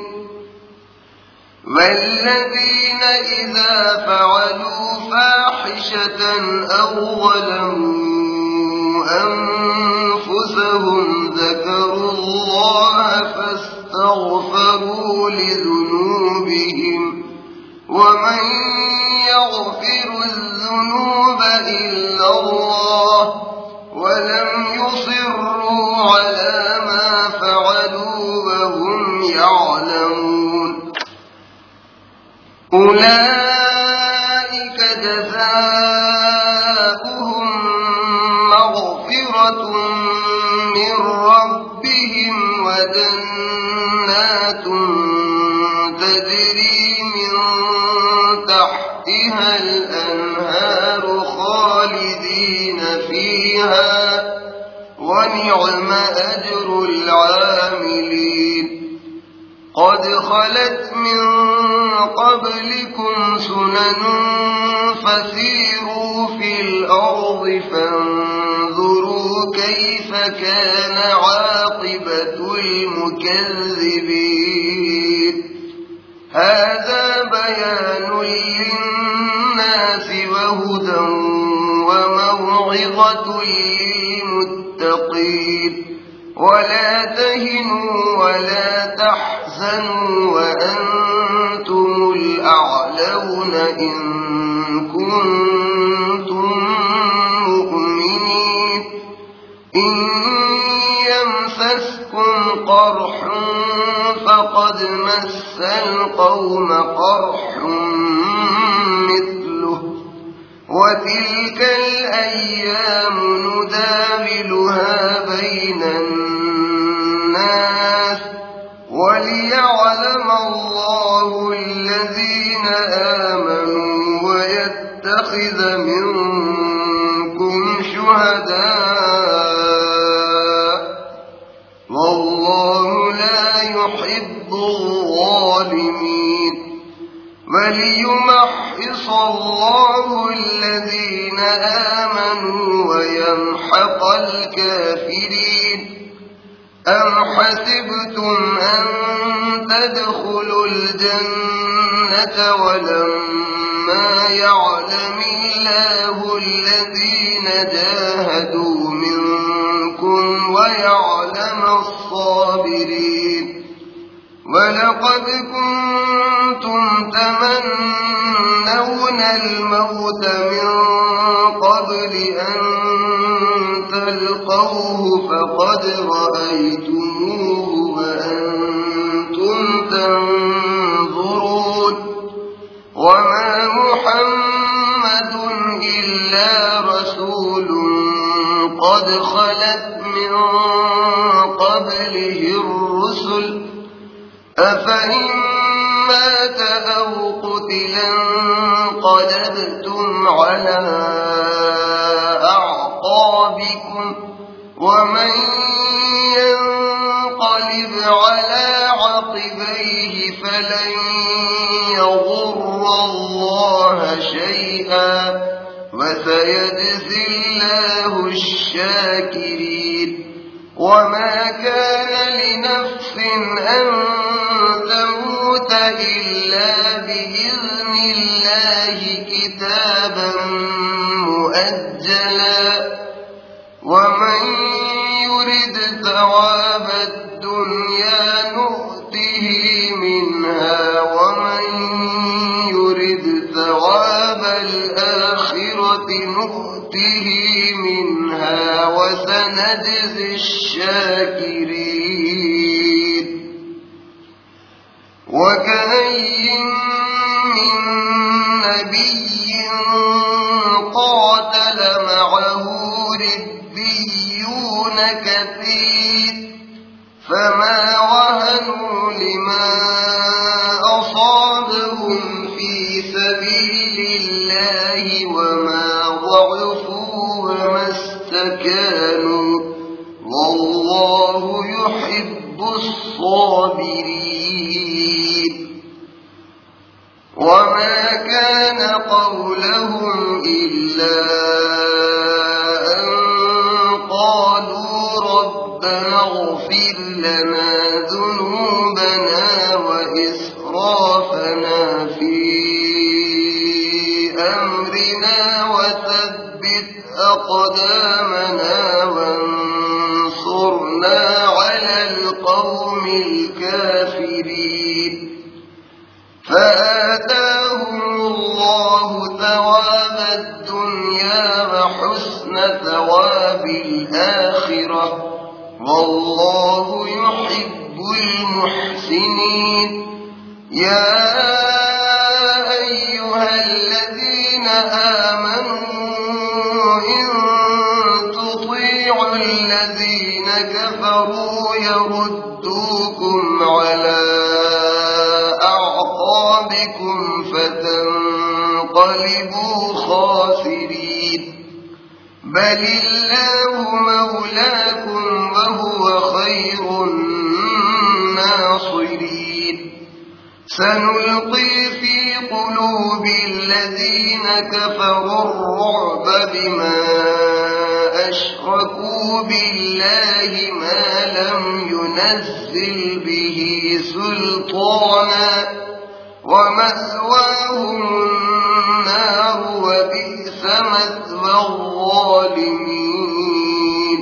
والذين إذا فعلوا فاحشة أو ظلموا أنفسهم ذكروا الله فاستغفروا لذنوبهم ومن يغفر الذنوب إلا الله ولم يصروا على ما فعلوا وهم يعلمون أولئك جزاؤهم مغفرة من ربهم وجنات تجري من تحتها الأنهار خالدين فيها ونعم أجر العاملين قد خلت من قبلكم سنن فسيروا في الأرض فانظروا كيف كان عاقبة المكذبين هذا بيان للناس وهدى وموعظة للمتقين ولا تهنوا ولا تحزنوا وأنتم الأعلون إن كنتم مؤمنين إن يمسسكم قرح فقد مس القوم قرح مثله وتلك الأيام نداولها بين الناس وليعلم الله الذين آمنوا ويتخذ منكم شهداء والله لا يحب الظالمين وليمحص الله الذين آمنوا ويمحق الكافرين أم حسبتم أن تدخلوا الجنة ولما يعلم الله الذين جاهدوا منكم ويعلم الصابرين ولقد كنتم تمنون الموت من قبل أن تلقوه فقد رأيتموه وأنتم تنظرون وما محمد إلا رسول قد خلت من قبله الرسل أفإن مات أو قتلا انقلبتم على أعقابكم ومن ينقلب على عقبيه فلن يضر الله شيئا وسيجزي الله الشاكرين وما كان لنفس أن تموت إلا بإذن الله كتابا مؤجلا ومن يرد ثواب الدنيا نؤته منها ومن يرد ثواب الآخرة نؤته منها وسنجزي الشاكرين وكأي من نبي قاتل معه ربيون كثير فما وهنوا لما أصابهم في سبيل الله وما ضعفوا وما استكانوا والله يحب الصابرين وما كان قولهم إلا أن قالوا ربنا اغفر لنا ذنوبنا وإسرافنا في أمرنا وثبت أقدامنا وانصرنا على القوم الكافرين فآتاهم الآخرة والله يحب المحسنين يا أيها الذين آمنوا إن تطيعوا الذين كفروا يردوكم على أعقابكم فتنقلبوا خاسرين بل الله مولاكم وهو خير الناصرين سنلقي في قلوب الذين كفروا الرعب بما أشركوا بالله ما لم ينزل به سلطانا ومأواهم النار وبئس مثوى الظالمين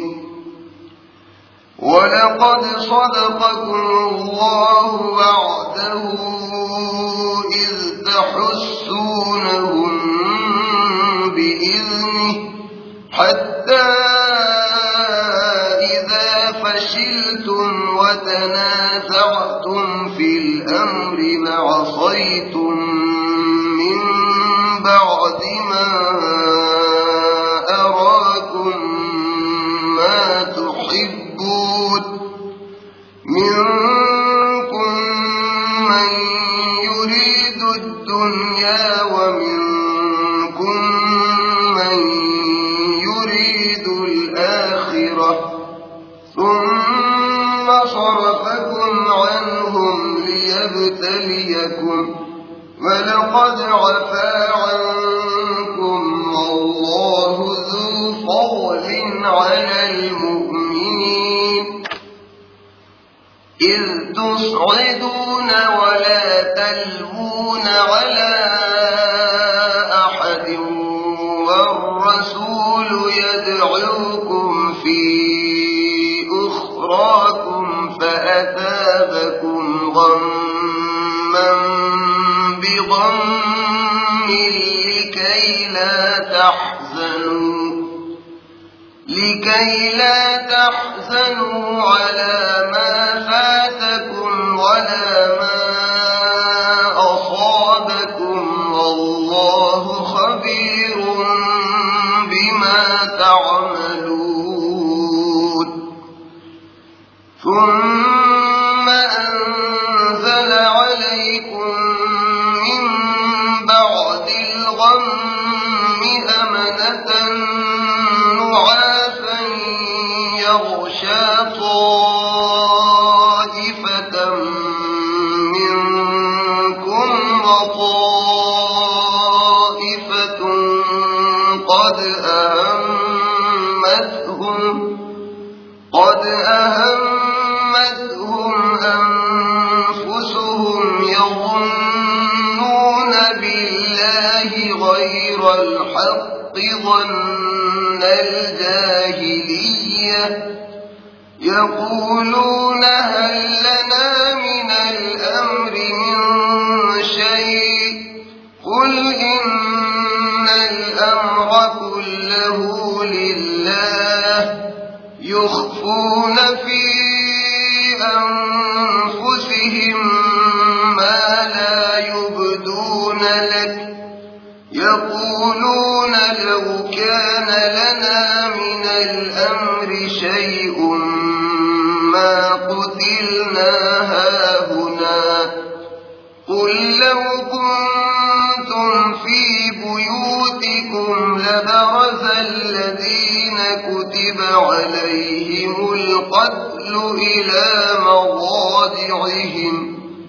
ولقد صدقكم الله وعده إذ تحسونهم بإذنه حتى إذا فشلتم وتنازعتم في الأمر وعصيتم من بعد ما أراكم ما تحبون منكم من يريد الدنيا ومنكم من يريد الآخرة ثم صرفكم عنهم ليبتليكم ولقد عفا عنكم والله ذو فضل على المؤمنين إذ تصعدون ولا تلوون على أحد والرسول يدعوكم في أخراكم فأثابكم غما بغم لكي لا تحزنوا على ما فاتكم ولا ما أصابكم والله خبير بما تعملون ثم أنزل عليكم من بعد الغم أمنة نعاسا يغشى طائفة منكم وطائفة قد أهمتهم أنفسهم يظنون بالله غير الحق ظن الجاهلية يقولون هل لنا من الأمر من شيء قل إن الأمر كله لله يخفون في أنفسهم ما لا يبدون لك يقولون لو كان لنا من الأمر شيء ما قتلنا هاهنا قل لو كنتم في بيوتكم لبرز الذين كتب عليهم القتل إلى مضاجعهم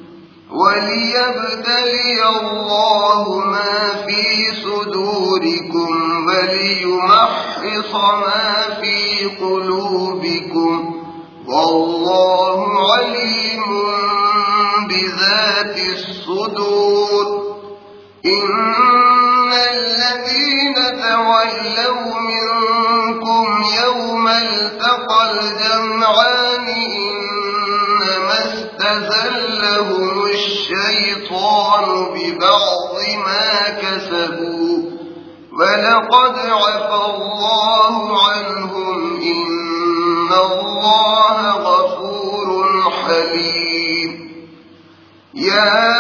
وليبتلي الله ما في صدوركم وليمحص ما في قلوبكم والله عليم بذات الصدور إن الذين تولوا منكم يوم التقى الجمعان إنما استزلهم الشيطان ببعض ما كسبوا ولقد عفى الله عنهم إن الله غفور حليم. يا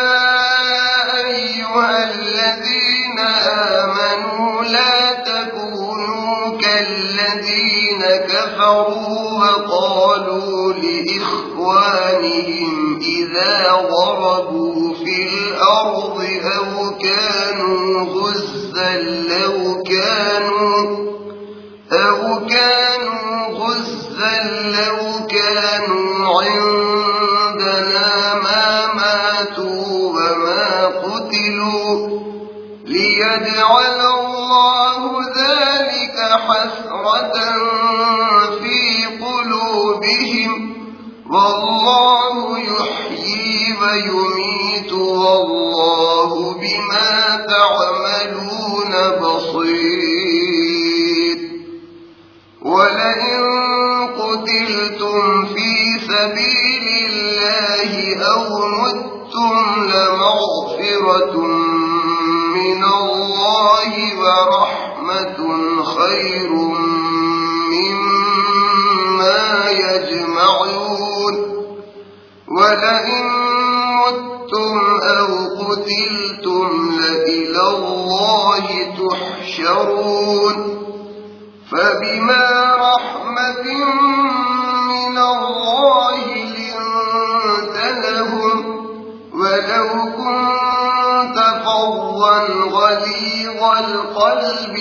أيها الذين آمنوا لا تكونوا كالذين كفروا وقالوا لإخوانهم إذا ضربوا في الأرض أو كانوا غزا لو كانوا عندنا ما ماتوا وما قتلوا ليجعل الله ذلك حسرة في قلوبهم والله يحيي ويميت والله بما تعملون بصير. ولئن قتلتم في سبيل الله أو متم لمغفرة من الله ورحمة خير مما يجمعون. ولئن متم أو قتلتم لإلى الله تحشرون. فبما رحمة من الله لنت لهم ولو كنت فظا غليظ القلب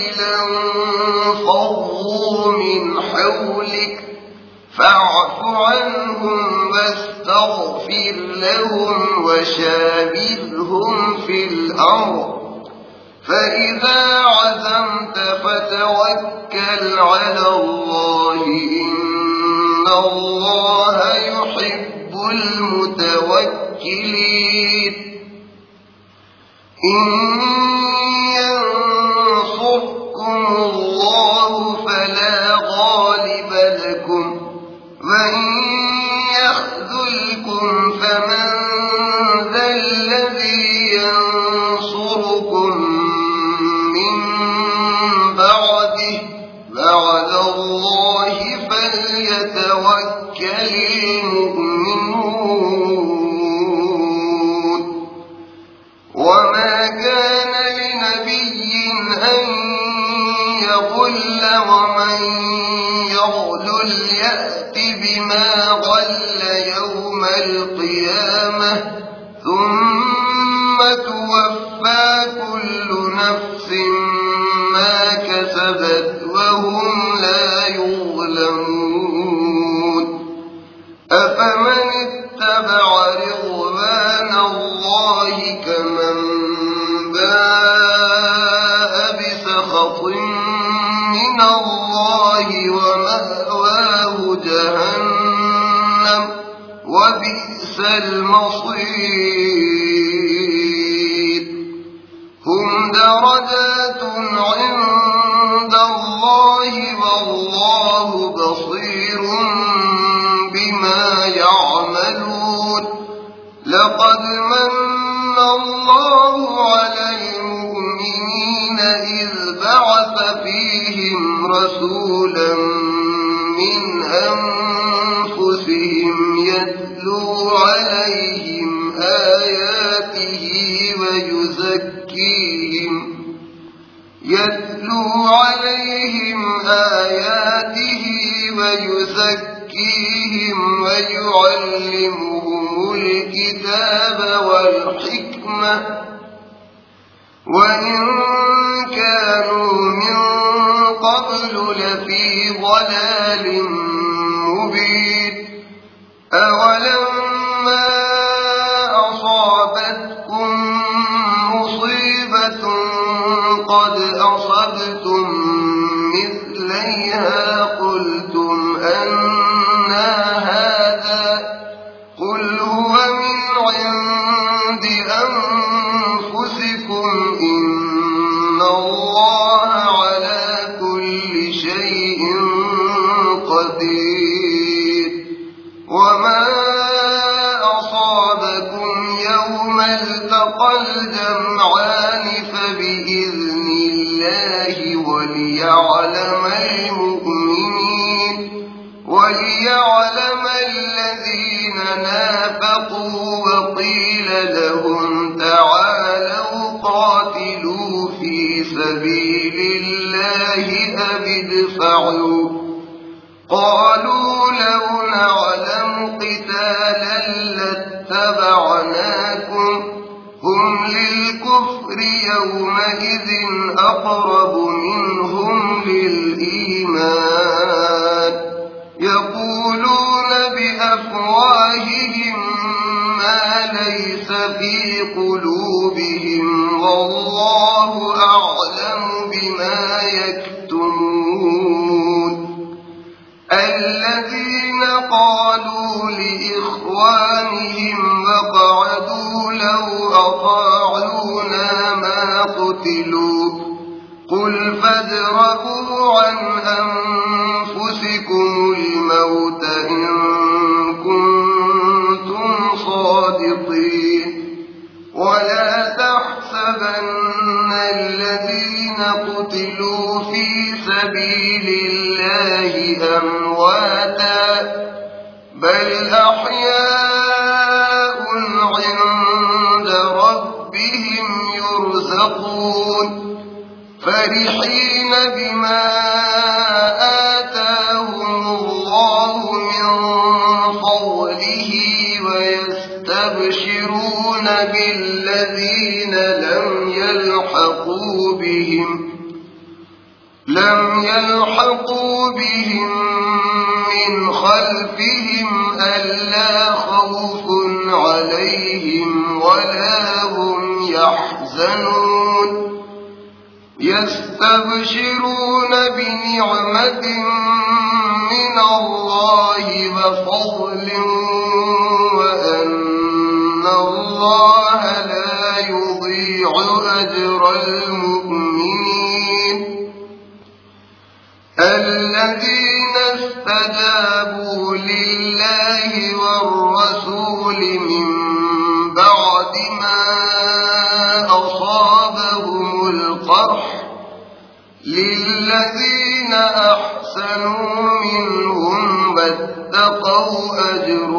لانفضوا من حولك فاعف عنهم واستغفر لهم وشاورهم في الأمر فإذا عزمت فتوكل على الله إن الله يحب المتوكلين. إن ينصركم الله فلا غالب لكم وإن يخذلكم فمن ذا الذي ينصركم وعلى الله فليتوكل المؤمنون. وما كان لنبي أن يغل ومن يغلل يأت بما غل يوم القيامة ثم توفى كل نفس ما كسبت وهم لا يظلمون. أفمن اتبع رضوان الله كمن باء بسخط من الله ومأواه جهنم وبئس المصير. هم درجات عند الله والله بصير بما يعملون. لقد من الله على المؤمنين إذ بعث فيهم رسولا من أنفسهم يتلو عليهم آياته ويزكيهم ويعلمهم الكتاب والحكمة وإن كانوا من قبل لفي ضلال مبين. أولما أصابتكم مصيبة قد أصبتم مثليها قلتم أنى هذا قل هو من عند أنفسكم إن الله على كل شيء قدير. وما أصابكم يوم التقى الجمعان فبإذن الله وليعلم المؤمنين. نافقوا وقيل لهم تعالوا قاتلوا في سبيل الله أو ادفعوا قالوا لو نعلم قتالا لاتبعناكم هم للكفر يومئذ أقرب منهم للإيمان يقولون بأفواههم ما ليس في قلوبهم والله أعلم بما يكتمون الذين قالوا لإخوانهم وقعدوا لو أطاعونا ما قتلوا قل فادرءوا عن أنفسكم الموت إن كنتم صادقين ولا تحسبن الذين قتلوا في سبيل الله أمواتا بل أحياء عند ربهم يرزقون فرحين بما آتاهم الله من فضله ويستبشرون بالذين لم يلحقوا بهم من خلفهم ألا خوف عليهم ولا هم يحزنون يستبشرون بنعمة من الله وفضل وأن الله لا يضيع أجر المؤمنين الذين استجابوا لله والرسول من بعد ما أصابهم القرح للذين أحسنوا منهم واتقوا أجر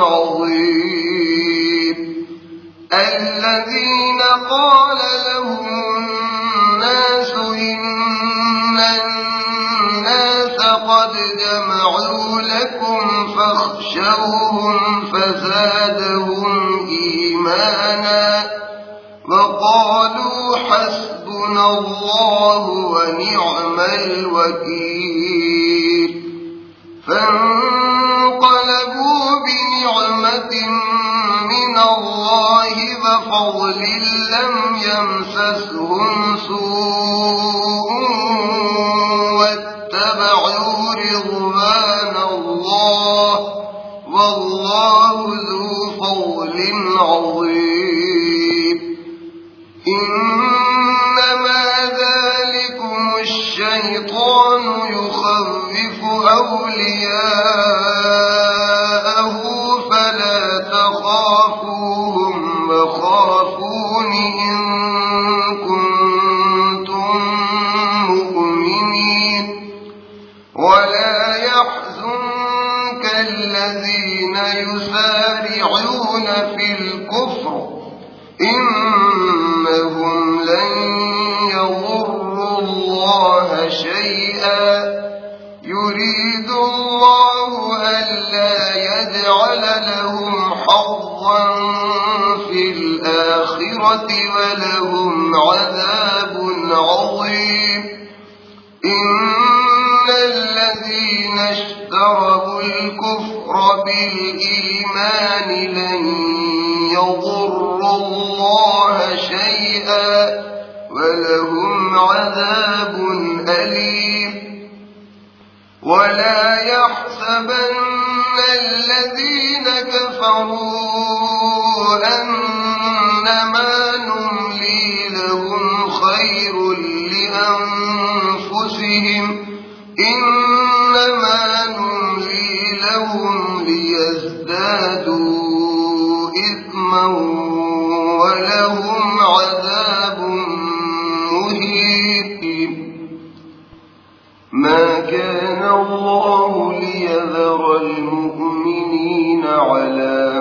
عظيم الذين قال لهم الناس إن الناس قد جمعوا لكم فاخشوهم فزادهم إيمانا وقالوا حسبنا الله ونعم الوكيل فانقلبوا بنعمة من الله وفضل لم يمسسهم سوء واتبعوا رضوان الله والله ذو فضل عظيم إنما ذلكم الشيطان يخوف أولياءه فلا تخافوهم وخافون إن كنتم مؤمنين ولا يحزنك الذين يسارعون في الكفر إنهم لن يضروا الله شيئا يريد الله ألا يجعل لهم حظا في الآخرة ولهم عذاب عظيم إن الذين اشتروا الكفر بالإيمان لن يضروا الله شيئا ولهم عذاب أليم ولا يحسبن الذين كفروا أنما نملي لهم خير لأنفسهم إنما نملي لهم ليزدادوا إثما ولهم عذاب مهين ما كان الله ليذر المؤمنين على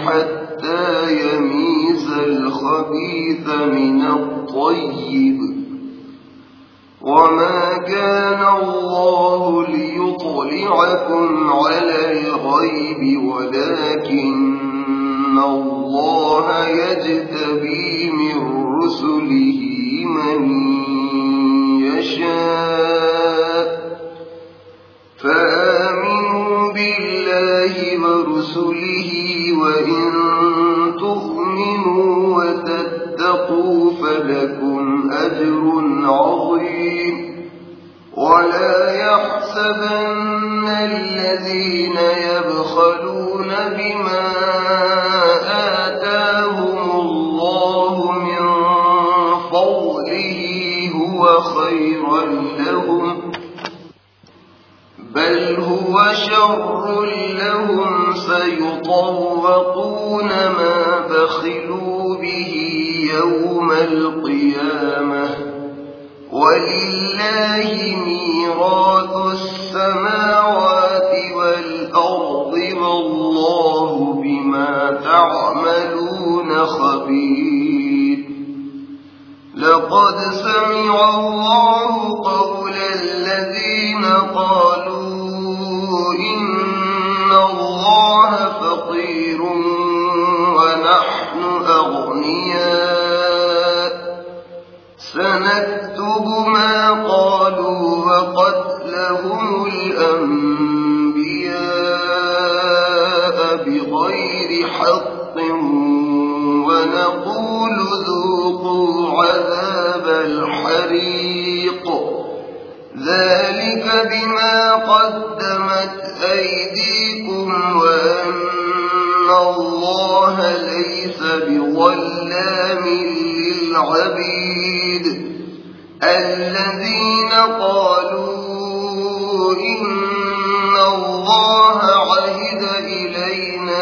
حتى يميز الخبيث من الطيب وما كان الله ليطلعكم على الغيب ولكن الله يجتبي من رسله من يشاء فآمنوا بالله ورسله وإن تؤمنوا وتتقوا فلكم أجر عظيم ولا يحسبن الذين يبخلون بما آتاهم الله من فضله هو خيرا لهم بل هو شر لهم سيطوقون ما بخلوا به يوم القيامة ولله ميراث السماوات والأرض والله بما تعملون خبير لقد سمع الله قول الذين قالوا إن الله فقير ونحن أغنياء سنكتب ما قالوا وقتلهم الأنبياء بغير حق ونقول ذوقوا عذاب الحريق ذلك بما قدمت أيديكم وأن الله ليس بظلام للعبيد الذين قالوا إن الله عهد إلينا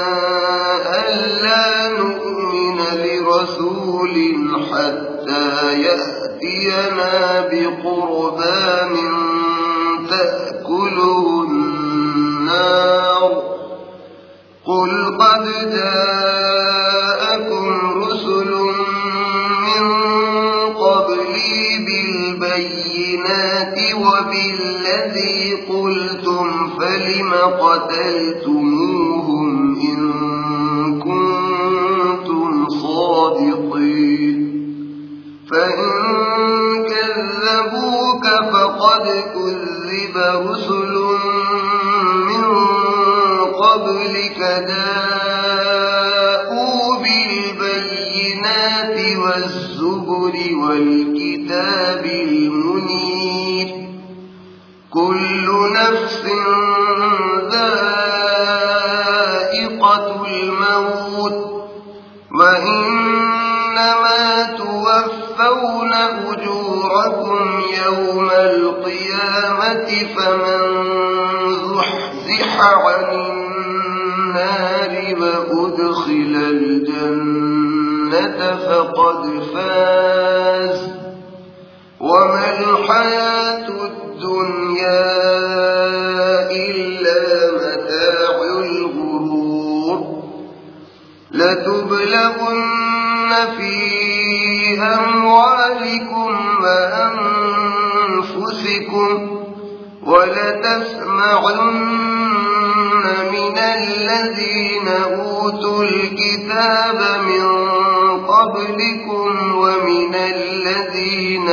ألا نؤمن لرسول حتى يأتينا بقربان تأكله النار قل قد جاءكم رسل من قبلي بالبينات وبالذي قلتم فلم قتلتموهم إن كنتم صادقين فإن كذبوك فقد كذب رسل من قبلك جاءوا بالبينات والزبر والكتاب المنير كل نفس ذائقة الموت وإنما توفون أجوركم يوم القيامة فمن زحزح عن النار وأدخل الجنة فقد فاز وما الحياة الدنيا إلا متاع الغرور لتبلغن في أموالكم وأنفسكم ولتسمعن من الذين أوتوا الكتاب من قبلكم ومن الذين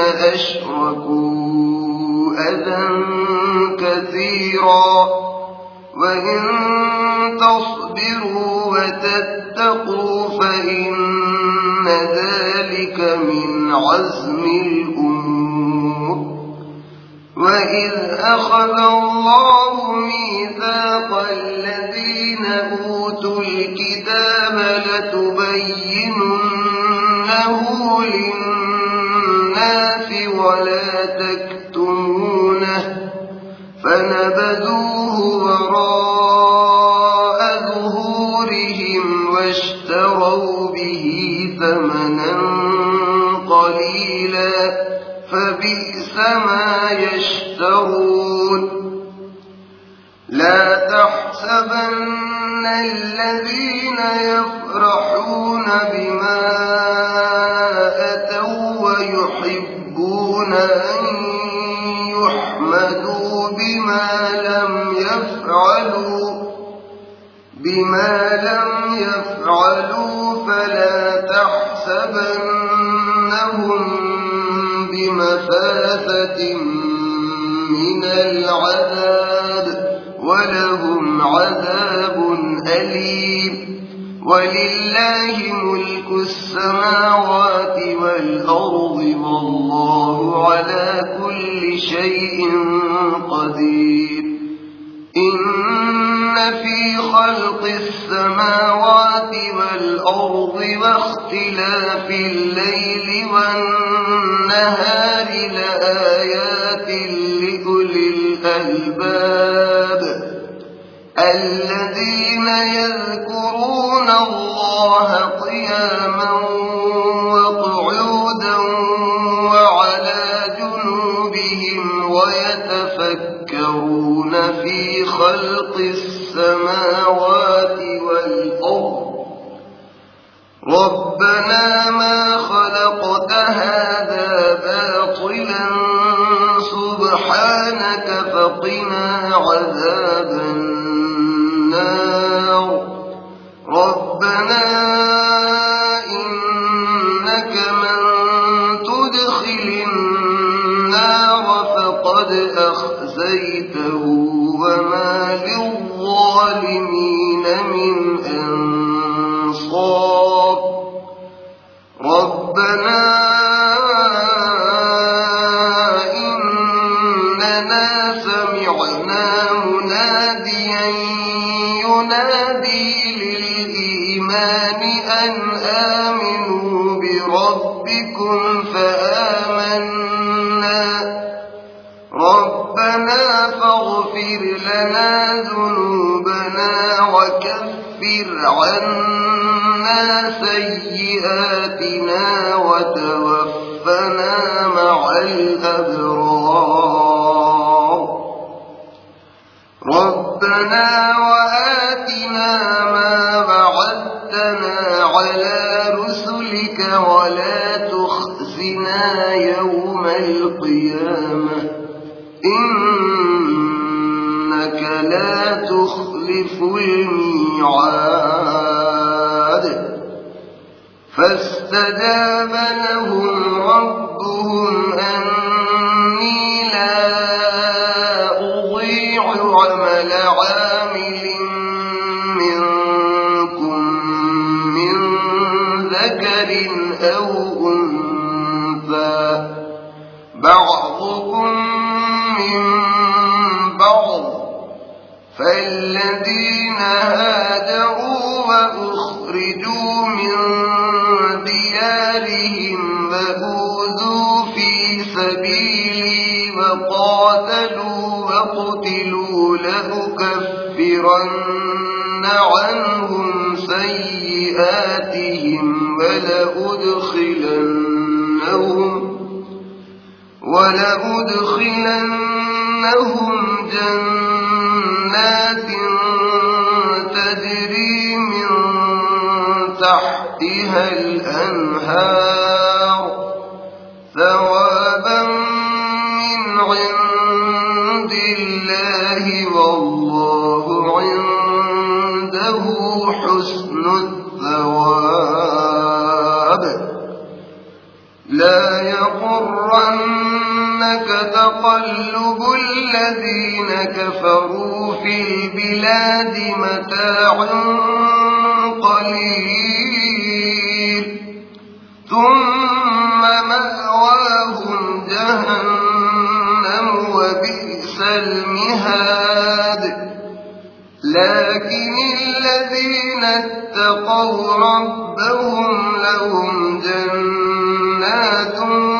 أشركوا أذى كثيرا وإن تصبروا وتتقوا فإن ذلك من عزم الأمور وإذ أخذ الله ميثاق الذين أوتوا الكتاب لتبيننه للناس ولا تكتمونه فنبذوه وراء ظهورهم واشتروا به ثمنا قليلا فبئس ما يشترون لا تحسبن الذين يفرحون بما أتوا ويحبون أن يحمدوا بما لم يفعلوا فلا تحسبنهم بمفازة من العذاب ولهم عذاب أليم ولله ملك السماوات والأرض والله على كل شيء قدير إن في خلق السماوات والأرض واختلاف الليل والنهار لآيات لأولي الألباب الذين يذكرون الله قياما وقعودا وعلى جنوبهم ويتفكرون في خلق السماوات والأرض ربنا ما خلقت هذا باطلا سبحانك فقنا عذاب النار ربنا إنك من تدخل النار فقد أخزيته وما للظالمين من أنصار ربنا إننا سمعنا مناديا ينادي للإيمان أن آمنوا بربكم فآمنا ربنا فاغفر لنا ذنوبنا وكفر عنا سيئاتنا وتوفنا مع الأبرار ربنا وآتنا ما وعدتنا على رسلك ولا تخزنا يوم القيامة إنك لا تخلف الميعاد فاستجاب لهم ربهم أني لا أضيع عمل عامل منكم من ذكر أو أنثى بعضكم من بعض فالذين هاجروا وأخرجوا من ديارهم وأوذوا في سبيلي وقاتلوا وقتلوا لأكفرن عنهم سيئاتهم ولأدخلنهم جنات تجري من تحتها الأنهار ثوابا من عند الله والله عنده حسن الثواب لا يغرنك تقلب الذين كفروا في البلاد متاع قليل ثم مأواهم جهنم وبئس المهاد لكن الذين اتقوا ربهم لهم جنات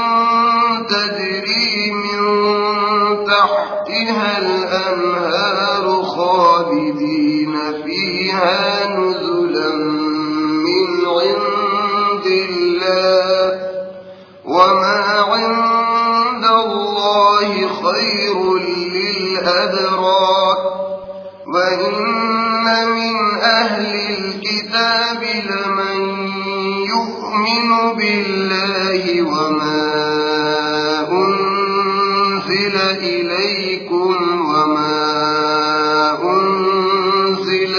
تجري من تحتها الأنهار خالدين فيها نزلا من عند الله وما عند الله خير للأبرار وإن من أهل الكتاب لمن يؤمن بالله وما أنزل إليكم وما أنزل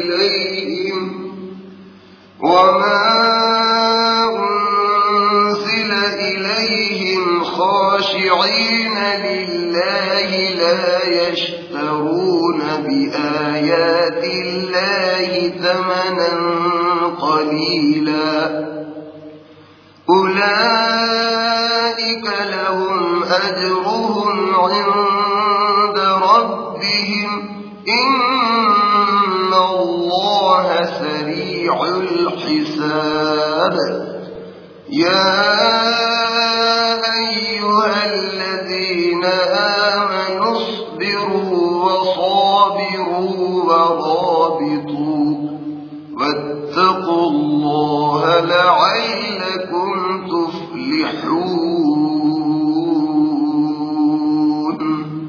إليهم خاشعين لله لا يشترون بآيات الله ثمنا قليلا أولئك لهم أجرهم عند ربهم إن الله سريع الحساب يا أيها الذين آمنوا اصبروا وصابروا ورابطوا واتقوا الله لعلكم تفلحون